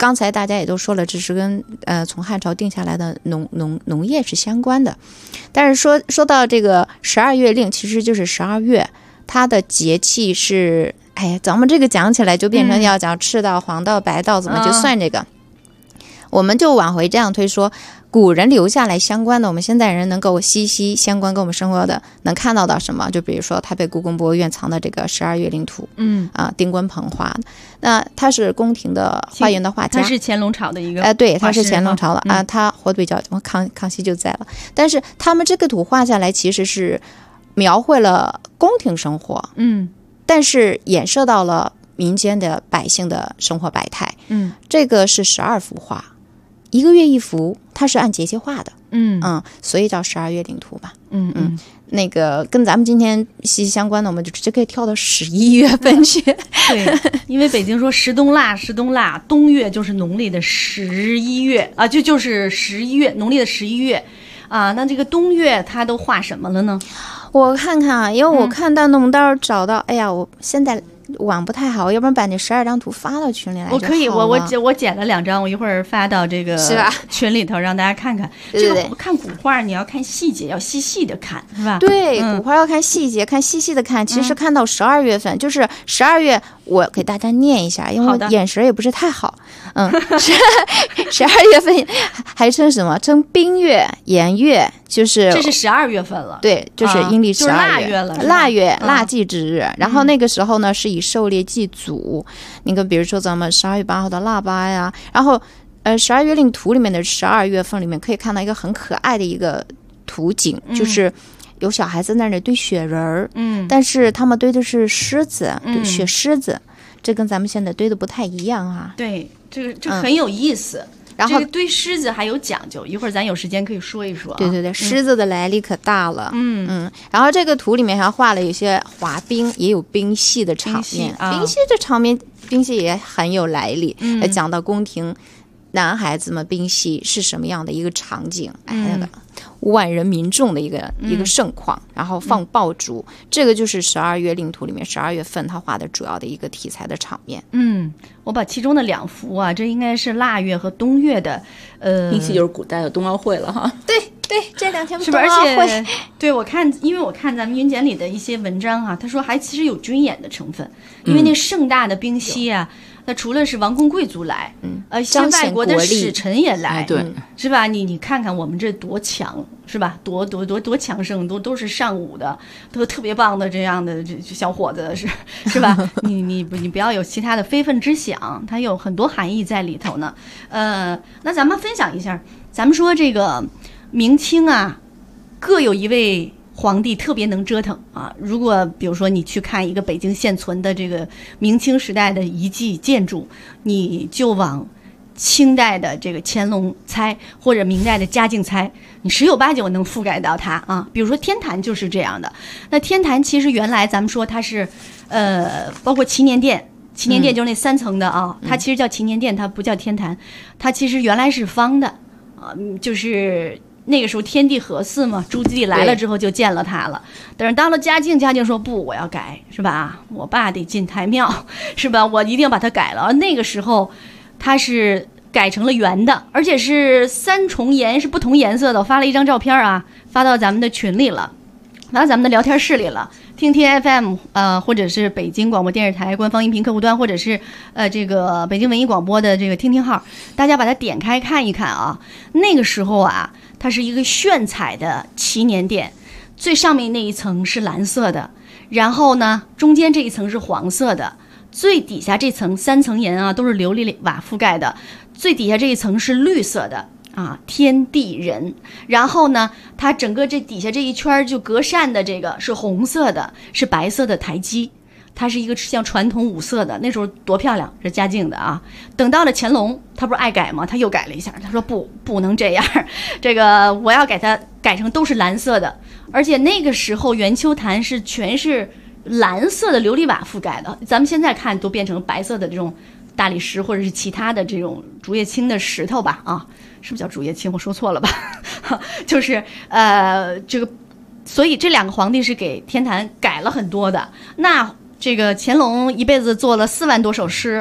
刚才大家也都说了，这是跟从汉朝定下来的农业是相关的。但是说到这个12月令，其实就是12月，它的节气是，哎呀，咱们这个讲起来就变成要讲赤道、黄道、白道怎么就算这个。我们就往回这样推说，古人留下来相关的，我们现代人能够息息相关跟我们生活的能看到什么？就比如说台北故宫博物院藏的这个12月令图，丁官鹏画的，那他是宫廷的花园的画家， 他是乾隆朝的一个， 对，他是乾隆朝的啊，他活得比较康熙就在了，但是他们这个图画下来其实是描绘了宫廷生活，但是衍射到了民间的百姓的生活百态，这个是12幅画。1个月1幅，它是按节气画的，所以叫12月令图吧，那个跟咱们今天息息相关的，我们就直接可以跳到11月份去。 对，因为北京说时冬腊，冬月就是农历的11月啊，就是11月，农历的11月啊。那这个冬月它都画什么了呢？ 我看看啊，因为我看到弄到找到，哎呀，我现在网不太好，要不然把那12张图发到群里来就好了。 我可以，我剪了2张，我一会儿发到这个群里头让大家看看。 对对对， 这个看古画你要看细节，要细细的看，是吧？ 对，古画要看细节，看细细的看。其实看到12月份，就是12月，我给大家念一下，因为我眼神也不是太好。12月份还称什么？称冰月、炎月，就是这是12月份了。 对，就是阴历12月， 就是腊月了。 腊月，腊祭之日。然后那个时候呢，是以狩猎祭祖。你看，比如说咱们12月8号的腊八呀，然后12月令图里面的12月份里面可以看到一个很可爱的一个图景，就是有小孩子在那里堆雪人儿，但是他们堆的是狮子，雪狮子，这跟咱们现在堆的不太一样啊。 对，这很有意思。然后堆狮子还有讲究，一会儿咱有时间可以说一说。 对对对，狮子的来历可大了。然后这个图里面还画了有些滑冰，也有冰戏的场面。冰戏这场面，冰戏也很有来历。讲到宫廷男孩子们冰戏是什么样的一个场景，那个万人民众的一个盛况，然后放爆竹，这个就是12月令图里面12月份他画的主要的一个题材的场面。 我把其中的2幅啊，这应该是腊月和冬月的， 冰戏就是古代的冬奥会了哈。 对，这2天是不是？而且对因为我看咱们云简里的一些文章啊，他说还其实有军演的成分，因为那盛大的冰戏啊。那除了是王公贵族来，一些外国的使臣也来， 对， 是吧？你看看我们这多强，是吧？多强盛，都是上午的，都特别棒的这样的这小伙子，是吧？你不要有其他的非分之想，它有很多含义在里头呢。那咱们分享一下，咱们说这个明清啊，各有一位皇帝特别能折腾啊！如果比如说你去看一个北京现存的这个明清时代的遗迹建筑，你就往清代的这个乾隆猜，或者明代的嘉靖猜，你10有8九能覆盖到它啊。比如说天坛就是这样的。那天坛其实原来咱们说它是包括祈年殿。祈年殿就是那3层的啊，它其实叫祈年殿，它不叫天坛，它其实原来是方的啊，就是那个时候天地合祀嘛，朱棣来了之后就建了它了。但是到了嘉靖说不，我要改，是吧？我爸得进太庙，是吧？我一定要把它改了。那个时候它是改成了圆的，而且是3重檐，是不同颜色的。我发了一张照片啊，发到咱们的群里了，发到咱们的聊天室里了。听听 FM 或者是北京广播电视台官方音频客户端，或者是这个北京文艺广播的这个听听号，大家把它点开看一看啊。那个时候啊，它是一个炫彩的祈年殿，最上面那一层是蓝色的，然后呢中间这一层是黄色的，最底下这层3层檐啊都是琉璃瓦覆盖的，最底下这一层是绿色的啊，天地人。然后呢它整个这底下这一圈就隔扇的这个是红色的，是白色的台基，它是一个像传统5色的，那时候多漂亮，是嘉靖的啊。等到了乾隆，他不是爱改吗？他又改了一下，他说不能这样，这个我要它改成都是蓝色的。而且那个时候圆丘坛是全是蓝色的琉璃瓦覆盖的，咱们现在看都变成白色的这种大理石或者是其他的这种竹叶青的石头吧啊，是不是叫竹叶青？我说错了吧？就是这个，所以这2个皇帝是给天坛改了很多的。那这个乾隆一辈子做了4万多首诗，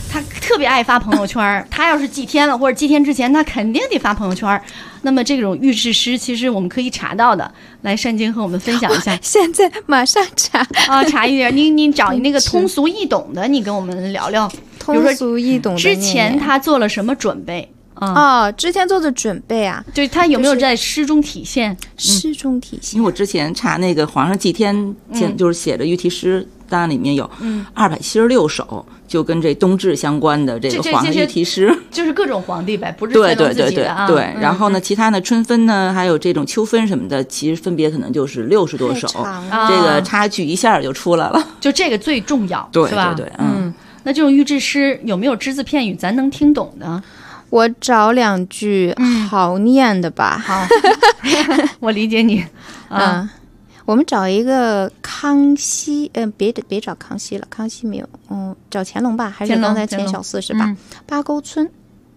他特别爱发朋友圈，他要是祭天了或者祭天之前，他肯定得发朋友圈。那么这种预制诗，其实我们可以查到的。来，单晶和我们分享一下。 现在马上查啊，查一点。你找那个通俗易懂的，你跟我们聊聊。 通俗易懂的。 之前他做了什么准备？ 之前做的准备啊， 对他有没有在诗中体现？ 诗中体现。 因为我之前查那个皇上祭天，就是写的御题诗档案里面有276首，就跟这冬至相关的这个皇上御题诗， 就是各种皇帝呗，不是乾隆自己的啊。 对。然后呢，其他的春分呢，还有这种秋分什么的，其实分别可能就是60多首，这个差距一下就出来了。 就这个最重要， 对是吧？ 对， 那这种预制诗有没有只字片语咱能听懂的？ 我找2句好念的吧。 好，我理解你。 我们找一个康熙，别找康熙了，康熙没有，找乾隆吧，还是刚才钱小四是吧？八沟村，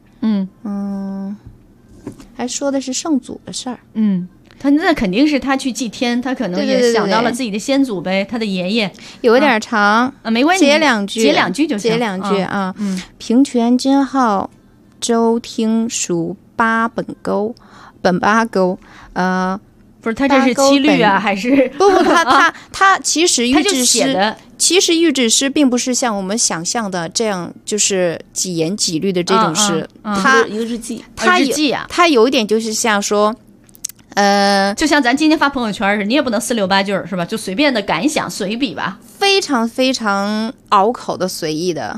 还说的是圣祖的事儿， 他那肯定是他去祭天，他可能也想到了自己的先祖呗，他的爷爷。 有点长没关系， 截2句， 截2句就行， 截2句啊。平泉今号周听属本八沟， 不是他这是七律啊，还是不？他其实预制诗，预制诗并不是像我们想象的这样，就是几言几律的这种诗。他一个日记， 他有一点就是像说， 就像咱今天发朋友圈似的，你也不能4、6、8句是吧？就随便的感想随笔吧， 非常非常拗口的随意的。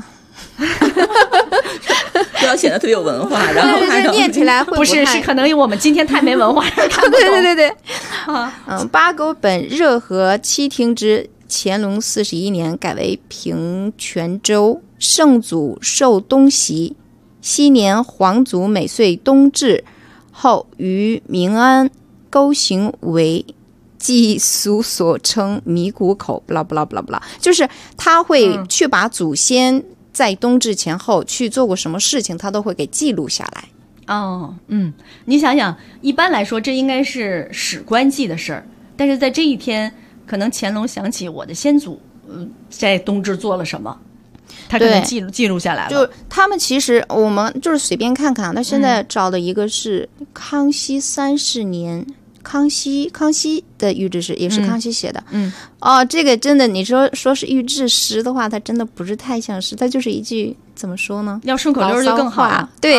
不要显得特别有文化，然后对念起来会不是可能我们今天太没文化了，看不懂。 对。八沟本热河七厅之乾隆41年改为平泉州，圣祖受东袭，昔年皇族每岁冬至后于明安沟行为祭俗所称迷谷口，不啦不啦不啦不啦，就是他会去把祖先在冬至前后去做过什么事情，他都会给记录下来。 你想想，一般来说这应该是史官记的事儿，但是在这一天，可能乾隆想起我的先祖，在冬至做了什么，他可能记录下来了。 就他们其实我们就是随便看看，他现在找的一个是康熙30年。康熙的预制诗也是康熙写的，这个真的，你说是预制诗的话，它真的不是太像诗，它就是一句怎么说呢？ 要顺口溜就更好了。 对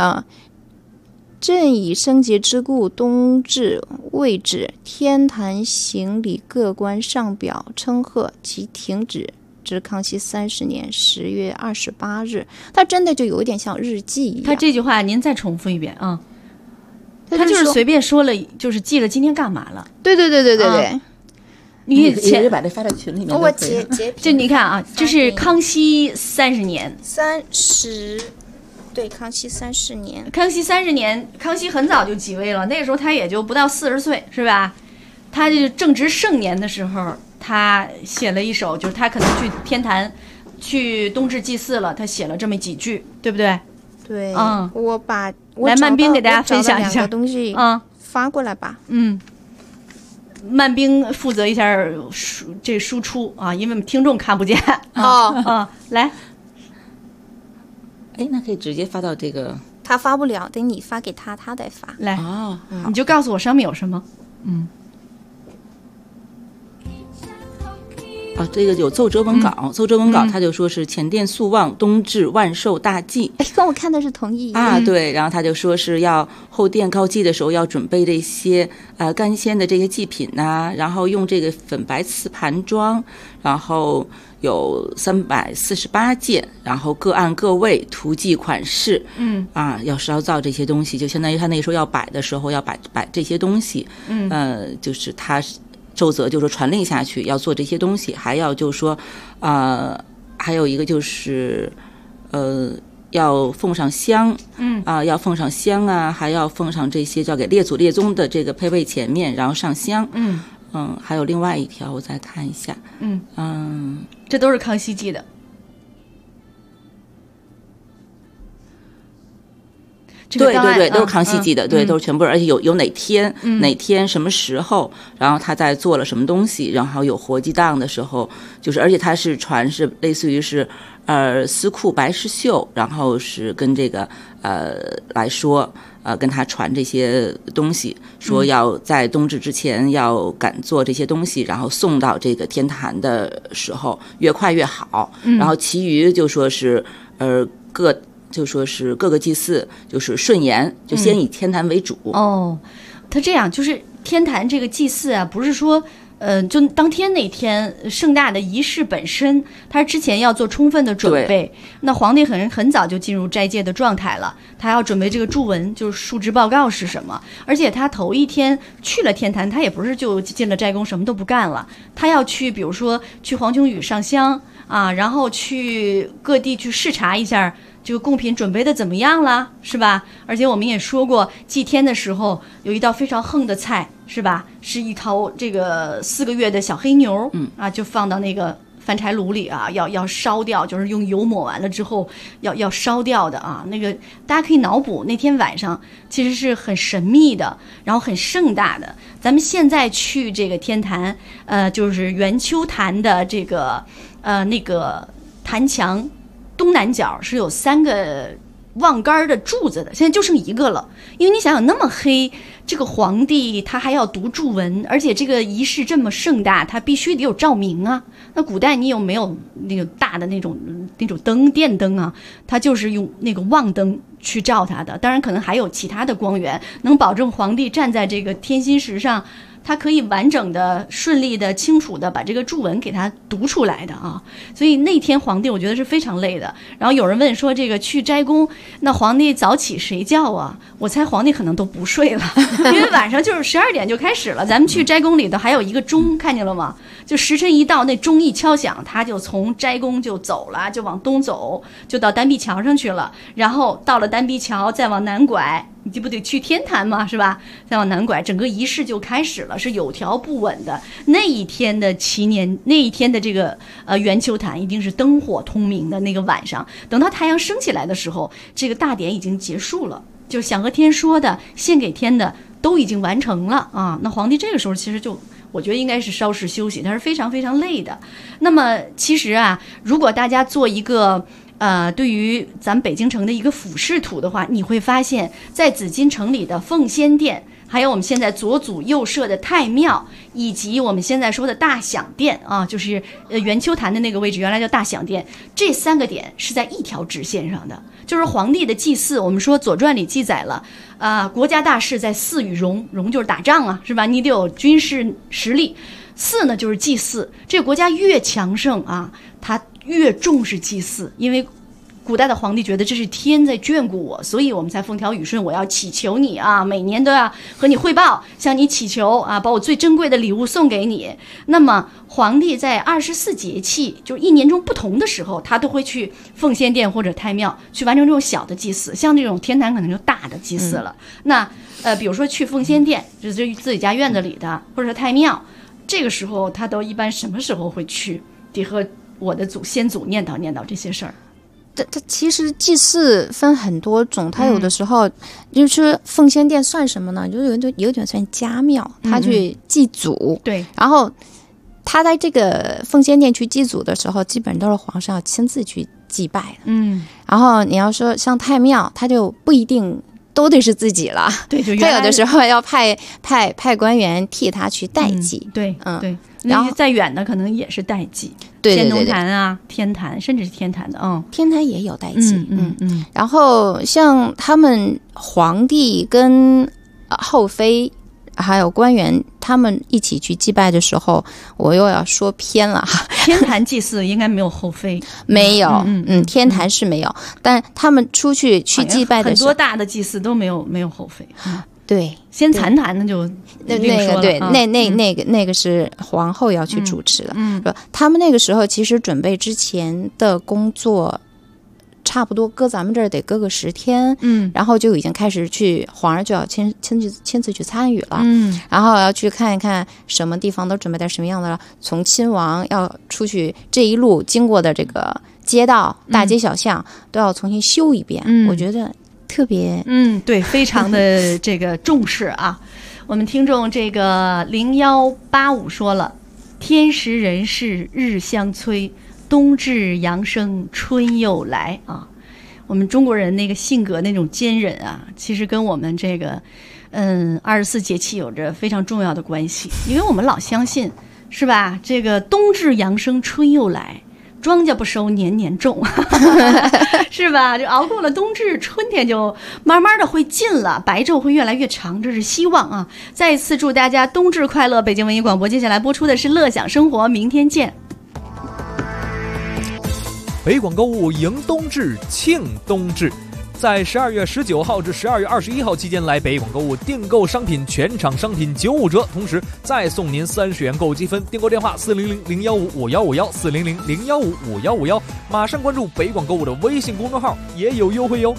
朕以生节之故，冬至未止，天坛行礼各官上表称贺，其停止至康熙30年10月28日。它真的就有一点像日记一样。 他这句话您再重复一遍啊。他就是随便说了，就是记了今天干嘛了。 对。 你也把这发到群里面。 我截就你看啊，这是康熙30年。 对，康熙30年。 康熙30年，康熙很早就即位了，那个时候他也就不到40岁，是吧？他就正值盛年的时候，他写了一首，就是他可能去天坛去冬至祭祀了，他写了这么几句，对不对？ 对， 来慢兵给大家分享一下东西，发过来吧。 慢兵负责一下输出啊，因为听众看不见。来， 那可以直接发到这个。 他发不了，等你发给他，他再发。 来，你就告诉我上面有什么。 这个有奏折文稿，奏折文稿他就说是前殿肃望，冬至万寿大祭。 跟我看的是同一对，然后他就说是要后殿告祭的时候要准备这些干鲜的这些祭品呐，然后用这个粉白瓷盘装，然后有348件，然后各按各位涂记款式，要烧造这些东西，就相当于他那时候要摆的时候要摆这些东西，就是他奏则就是传令下去要做这些东西，还要就是说，还有一个就是要奉上香，要奉上香啊，还要奉上这些叫给列祖列宗的这个配位前面，然后上香，还有另外一条我再看一下， 这都是康熙记的。 这个档案对，都是康熙记的，对，都是全部，而且有哪天、哪天什么时候，然后他在做了什么东西，然后有活祭档的时候，就是而且他是传是类似于是司库白石秀，然后是跟这个来说。跟他传这些东西，说要在冬至之前要赶做这些东西，然后送到这个天坛的时候越快越好。然后其余就说是各个祭祀就是顺延，就先以天坛为主。 哦，他这样就是天坛这个祭祀啊，不是说。就当天那天盛大的仪式本身，他之前要做充分的准备。那皇帝很早就进入斋戒的状态了，他要准备这个祝文，就是述职报告是什么。而且他头一天去了天坛，他也不是就进了斋宫什么都不干了，他要去，比如说去黄琼宇上香啊，然后去各地去视察一下。这个贡品准备的怎么样了，是吧？而且我们也说过，祭天的时候有一道非常横的菜，是吧？是一头这个4个月的小黑牛，就放到那个翻柴炉里啊，要烧掉，就是用油抹完了之后要烧掉的啊。那个大家可以脑补，那天晚上其实是很神秘的，然后很盛大的。咱们现在去这个天坛，就是元丘坛的这个那个坛墙。东南角是有3个望杆的柱子的，现在就剩1个了。因为你想想那么黑，这个皇帝他还要读祝文，而且这个仪式这么盛大，他必须得有照明啊。那古代你有没有那个大的那种灯电灯啊？他就是用那个望灯去照他的。当然可能还有其他的光源，能保证皇帝站在这个天心石上，他可以完整的、顺利的、清楚的把这个祝文给他读出来的啊。所以那天皇帝我觉得是非常累的。然后有人问说，这个去斋宫，那皇帝早起谁叫啊？我猜皇帝可能都不睡了，因为晚上就是12点就开始了。咱们去斋宫里头还有一个钟，看见了吗？就时辰一到，那钟一敲响，他就从斋宫就走了，就往东走，就到丹壁桥上去了。然后到了丹壁桥，再往南拐。你这不得去天坛嘛，是吧？再往南拐，整个仪式就开始了，是有条不紊的。那一天的那一天的这个元丘坛一定是灯火通明的那个晚上。等到太阳升起来的时候，这个大典已经结束了，就想和天说的、献给天的都已经完成了啊。那皇帝这个时候其实就。我觉得应该是稍事休息，他是非常非常累的。那么其实啊，如果大家做一个对于咱们北京城的一个俯视图的话，你会发现在紫禁城里的奉先殿，还有我们现在左祖右社的太庙，以及我们现在说的大享殿啊，就是元丘坛的那个位置，原来叫大享殿，这3个点是在一条直线上的。就是皇帝的祭祀，我们说《左传》里记载了，国家大事在祀与戎，戎就是打仗啊，是吧？你得有军事实力。祀呢就是祭祀，这个国家越强盛啊，他越重视祭祀，因为古代的皇帝觉得这是天在眷顾我，所以我们才风调雨顺，我要祈求你啊，每年都要和你汇报，向你祈求啊，把我最珍贵的礼物送给你。那么皇帝在24节气，就是1年中不同的时候，他都会去奉先殿或者太庙去完成这种小的祭祀，像这种天坛可能就大的祭祀了。那比如说去奉先殿，就是自己家院子里的，或者太庙，这个时候他都一般什么时候会去，得和我的先祖念叨念叨这些事儿。 它其实祭祀分很多种，它有的时候就是奉先殿算什么呢？就有点算家庙，他去祭祖。 对， 然后他在这个奉先殿去祭祖的时候，基本都是皇上要亲自去祭拜的。然后你要说像太庙，他就不一定都得是自己了。 对，就他有的时候要派官员替他去代祭。 对，对。然后再远的可能也是代祭，先农坛啊、天坛，甚至是天坛的， 天坛也有代祭，然后像他们皇帝跟后妃还有官员，他们一起去祭拜的时候，我又要说偏了。 天坛祭祀应该没有后妃， 没有，天坛是没有，但他们出去祭拜的时候， 很多大的祭祀都没有后妃。 对， 先谈谈那就那个对，那个是皇后要去主持的。他们那个时候其实准备之前的工作，差不多搁咱们这儿得搁个10天，然后就已经开始去，皇上就要亲自去参与了，然后要去看一看什么地方都准备在什么样的了。从亲王要出去这一路经过的这个街道、大街小巷都要重新修一遍。我觉得特别对，非常的这个重视啊。我们听众这个0185说了，天时人事日相催，冬至阳生春又来啊。我们中国人那个性格那种坚韧啊，其实跟我们这个24节气有着非常重要的关系，因为我们老相信是吧，这个冬至阳生春又来，庄稼不收年年种是吧，就熬过了冬至，春天就慢慢的会近了，白昼会越来越长，这是希望啊。再一次祝大家冬至快乐。北京文艺广播接下来播出的是乐享生活，明天见。 北广购物迎冬至，庆冬至，在12月19号至12月21号期间来北广购物订购商品，全场商品95折，同时再送您30元购物积分。订购电话400-015-5151，400-015-5151，马上关注北广购物的微信公众号，也有优惠哟。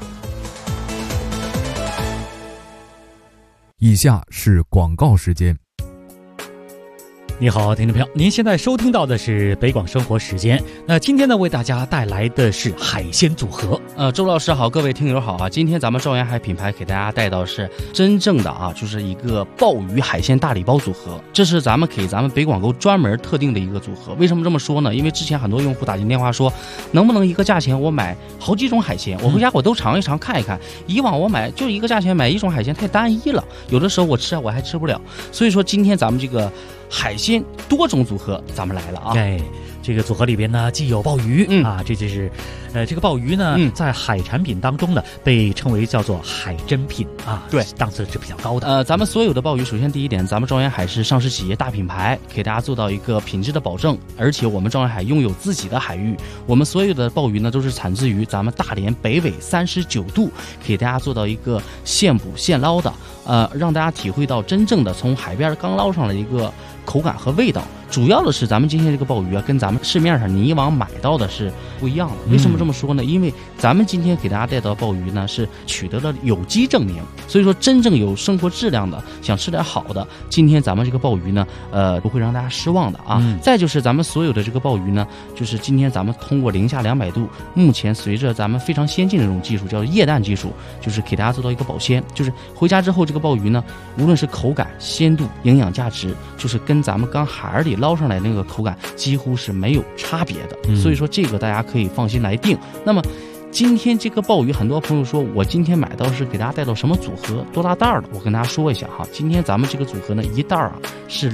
以下是广告时间。 你好，听众朋友，您现在收听到的是北广生活时间。那今天呢，为大家带来的是海鲜组合。 周老师好，各位听友好啊！今天咱们兆元海品牌给大家带到是真正的啊，就是一个鲍鱼海鲜大礼包组合。这是咱们给咱们北广购专门特定的一个组合。为什么这么说呢？因为之前很多用户打进电话说，能不能一个价钱我买好几种海鲜，我回家我都尝一尝看一看。以往我买就一个价钱买一种海鲜太单一了，有的时候我吃我还吃不了。所以说今天咱们这个海鲜多种组合咱们来了啊！ 对，这个组合里边呢，既有鲍鱼啊，这就是这个鲍鱼呢，在海产品当中呢，被称为叫做海珍品啊， 对， 档次是比较高的。 咱们所有的鲍鱼，首先第一点，咱们兆元海是上市企业大品牌，给大家做到一个品质的保证，而且我们兆元海拥有自己的海域，我们所有的鲍鱼呢都是产自于咱们大连北纬39度，给大家做到一个现捕现捞的，让大家体会到真正的从海边刚捞上来的一个口感和味道。主要的是咱们今天这个鲍鱼啊，跟咱们市面上你以往买到的是不一样的。为什么这么说呢？因为咱们今天给大家带到鲍鱼呢，是取得了有机证明，所以说真正有生活质量的，想吃点好的，今天咱们这个鲍鱼呢，不会让大家失望的啊。再就是咱们所有的这个鲍鱼呢，就是今天咱们通过零下200度，目前随着咱们非常先进的这种技术，叫液氮技术，就是给大家做到一个保鲜，就是回家之后这个鲍鱼呢，无论是口感、鲜度、营养价值，就是跟咱们刚海里捞上来那个口感几乎是没有差别的，所以说这个大家可以放心来定。那么今天这个鲍鱼，很多朋友说我今天买到是给大家带到什么组合多大袋的，我跟大家说一下哈。今天咱们这个组合呢，一袋啊是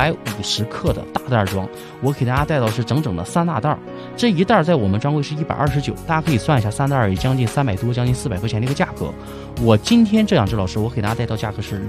250克的大袋装，我给大家带到是整整的3大袋，这一袋在我们专柜是129，大家可以算一下，3袋也将近300多，将近400块钱的一个价格。我今天这样，周老师，我给大家带到价格是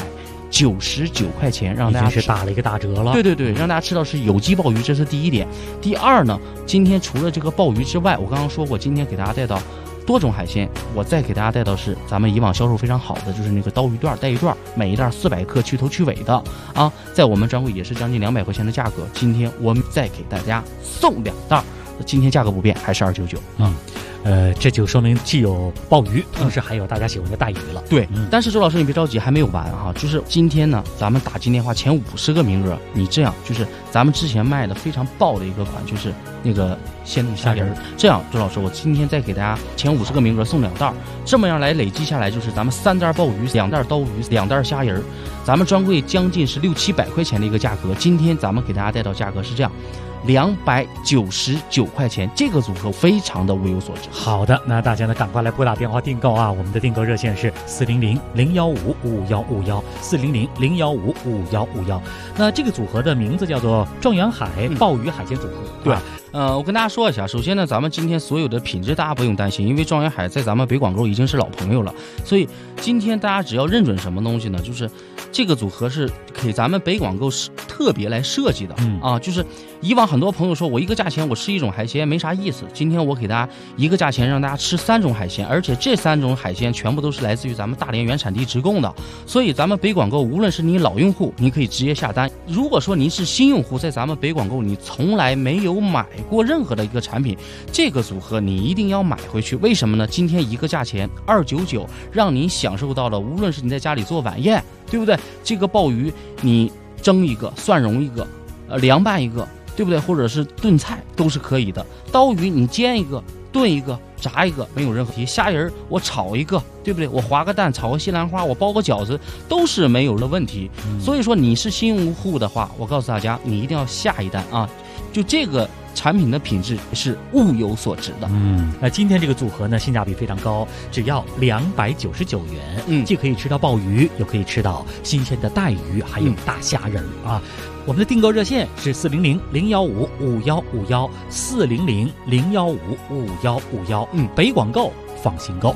299块钱，让大家是打了一个大折了。 对对对，让大家吃到是有机鲍鱼，这是第一点。第二呢，今天除了这个鲍鱼之外，我刚刚说过，今天给大家带到多种海鲜，我再给大家带到是咱们以往销售非常好的，就是那个刀鱼段带一段，每一袋400克，去头去尾的啊，在我们专柜也是将近200块钱的价格。今天我们再给大家送2袋，今天价格不变，还是299啊。 这就说明既有鲍鱼，同时还有大家喜欢的带鱼了。 对，但是周老师你别着急，还没有完哈。就是今天呢，咱们打进电话前50个名额，你这样就是咱们之前卖的非常爆的一个款，就是那个鲜冻虾仁儿。这样，周老师，我今天再给大家前50个名额送2袋，这么样来累计下来，就是咱们3袋鲍鱼、2袋刀鱼、2袋虾仁儿，咱们专柜将近是600-700块钱的一个价格。今天咱们给大家带到价格是这样。299块钱，这个组合非常的物有所值。 好的，那大家呢赶快来拨打电话订购啊！我们的订购热线是400-015-5151，400-015-5151。那这个组合的名字叫做状元海鲍鱼海鲜组合。 对。我跟大家说一下，首先呢，咱们今天所有的品质大家不用担心，因为状元海在咱们北广购已经是老朋友了，所以今天大家只要认准什么东西呢，就是这个组合是给咱们北广购特别来设计的啊，就是以往很多朋友说我一个价钱我吃一种海鲜没啥意思，今天我给大家一个价钱让大家吃3种海鲜，而且这3种海鲜全部都是来自于咱们大连原产地直供的，所以咱们北广购无论是你老用户，你可以直接下单。如果说您是新用户，在咱们北广购你从来没有买过任何的一个产品，这个组合你一定要买回去。为什么呢？今天一个价钱299，让你享受到了，无论是你在家里做晚宴，对不对？这个鲍鱼你蒸一个，蒜蓉一个，凉拌一个，对不对？或者是炖菜都是可以的。刀鱼你煎一个， 炖一个炸一个没有任何问题，虾仁我炒一个，对不对？我划个蛋，炒个西兰花，我包个饺子，都是没有的问题。所以说你是新用户的话，我告诉大家，你一定要下一单啊！就这个产品的品质是物有所值的。 那今天这个组合呢，性价比非常高，只要299元，既可以吃到鲍鱼，又可以吃到新鲜的带鱼，还有大虾仁啊。我们的订购热线是400-015-5151，400-015-5151，北广购，放心购。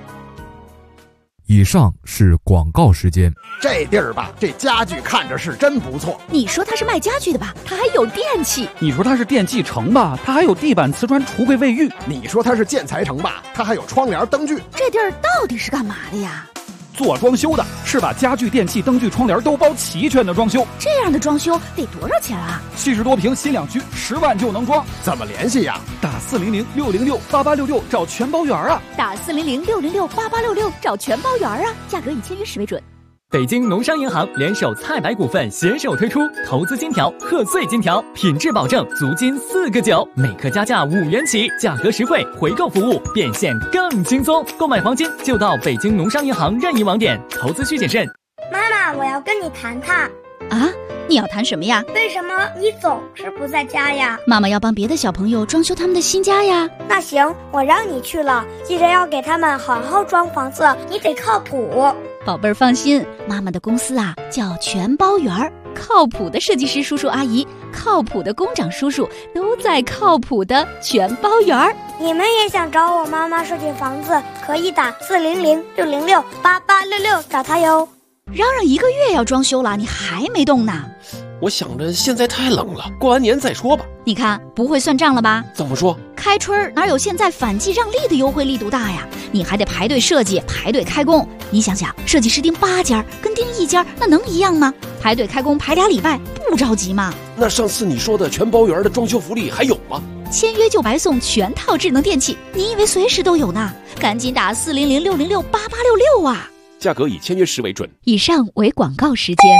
以上是广告时间。 这地儿吧，这家具看着是真不错。 你说它是卖家具的吧，它还有电器。 你说它是电器城吧，它还有地板、瓷砖、橱柜、卫浴。 你说它是建材城吧，它还有窗帘、灯具。 这地儿到底是干嘛的呀？ 做装修的，是把家具、电器、灯具、窗帘都包齐全的装修。 这样的装修得多少钱啊 ？70多平新两居，10万就能装。 怎么联系呀？ 打400-606-8866找全包圆啊！ 打400-606-8866找全包圆啊！价格以签约时为准。 北京农商银行联手菜百股份携手推出投资金条、贺岁金条，品质保证，足金4个9，每克加价5元起，价格实惠，回购服务变现更轻松。购买黄金就到北京农商银行任意网点，投资需谨慎。 妈妈，我要跟你谈谈。 啊，你要谈什么呀？ 为什么你总是不在家呀？ 妈妈要帮别的小朋友装修他们的新家呀。 那行，我让你去了，记得要给他们好好装房子，你得靠谱。 宝贝儿放心，妈妈的公司啊叫全包圆儿，靠谱的设计师叔叔阿姨，靠谱的工长叔叔都在靠谱的全包圆儿。 你们也想找我妈妈设计房子，可以打400-606-8866找她哟。 嚷嚷1个月要装修了，你还没动呢？ 我想着现在太冷了，过完年再说吧。 你看不会算账了吧？ 怎么说？ 开春哪有现在反季让利的优惠力度大呀？你还得排队设计，排队开工。你想想，设计师盯8家跟盯1家，那能一样吗？排队开工排2礼拜，不着急吗？ 那上次你说的全包圆的装修福利还有吗？ 签约就白送全套智能电器，你以为随时都有呢？赶紧打400-606-8866啊！ 价格以签约时为准。 以上为广告时间。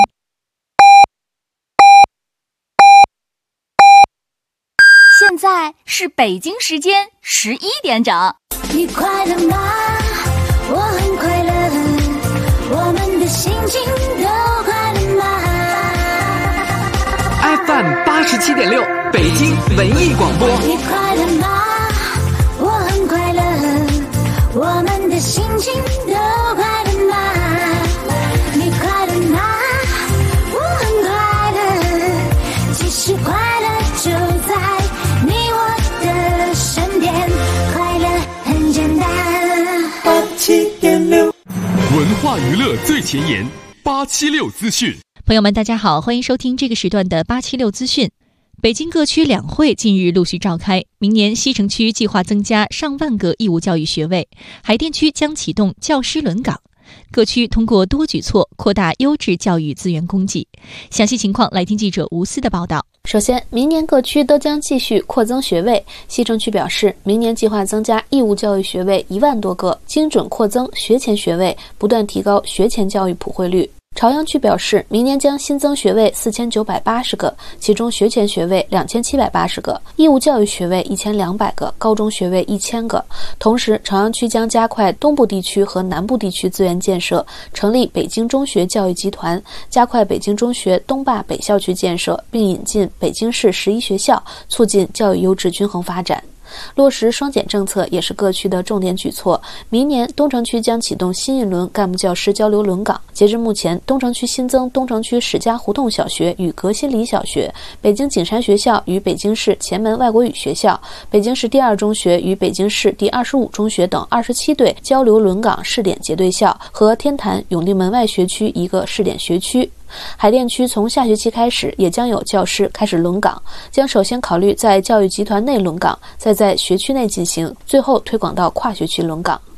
现在是北京时间11点整。 你快乐吗？我很快乐，我们的心情都快乐吗 ？FM 87.6，北京文艺广播。 你快乐吗？我很快乐，我们的心情都快乐吗？你快乐吗？我很快乐，其实快乐就在你我的身边，快乐很简单。 87.6，文化娱乐最前沿，876资讯。 朋友们，大家好，欢迎收听这个时段的876资讯。北京各区两会近日陆续召开，明年西城区计划增加上万个义务教育学位，海淀区将启动教师轮岗。各区通过多举措扩大优质教育资源供给。详细情况来听记者吴思的报道。 首先，明年各区都将继续扩增学位。西城区表示，明年计划增加义务教育学位1万多个，精准扩增学前学位，不断提高学前教育普惠率。朝阳区表示，明年将新增学位4980个，其中学前学位2780个，义务教育学位1200个，高中学位1000个。同时，朝阳区将加快东部地区和南部地区资源建设，成立北京中学教育集团，加快北京中学东坝北校区建设，并引进北京市11学校，促进教育优质均衡发展。落实双减政策也是各区的重点举措。明年东城区将启动新一轮干部教师交流轮岗。截至目前，东城区新增东城区史家胡同小学与革新里小学，北京景山学校与北京市前门外国语学校，北京市第2中学与北京市第25中学等27对交流轮岗试点结对校和天坛永定门外学区1个试点学区。海淀区从下学期开始也将有教师开始轮岗，将首先考虑在教育集团内轮岗，再在学区内进行，最后推广到跨学区轮岗。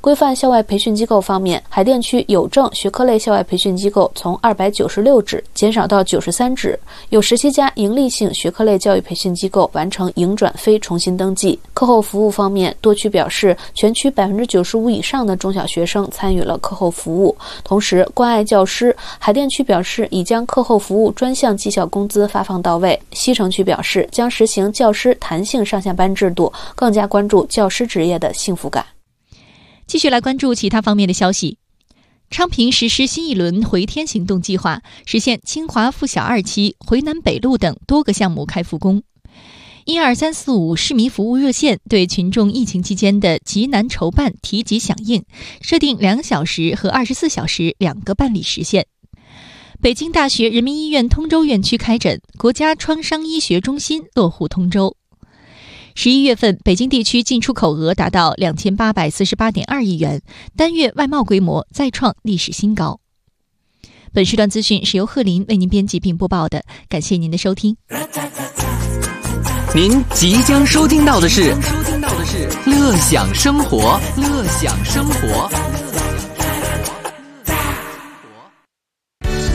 规范校外培训机构方面，海淀区有证学科类校外培训机构从296指减少到93指，有17家营利性学科类教育培训机构完成营转非重新登记。课后服务方面，多区表示全区95%以上的中小学生参与了课后服务。同时，关爱教师，海淀区表示已将课后服务专项绩效工资发放到位。西城区表示将实行教师弹性上下班制度，更加关注教师职业的幸福感。 继续来关注其他方面的消息。昌平实施新一轮回天行动计划，实现清华附小2期、回南北路等多个项目开复工。12345市民服务热线对群众疫情期间的急难筹办提及响应，设定2小时和24小时2个办理时限。北京大学人民医院通州院区开诊，国家创伤医学中心落户通州。11月份，北京地区进出口额达到2848.2亿元，单月外贸规模再创历史新高。本时段资讯是由贺林为您编辑并播报的，感谢您的收听。 您即将收听到的是乐享生活，乐享生活。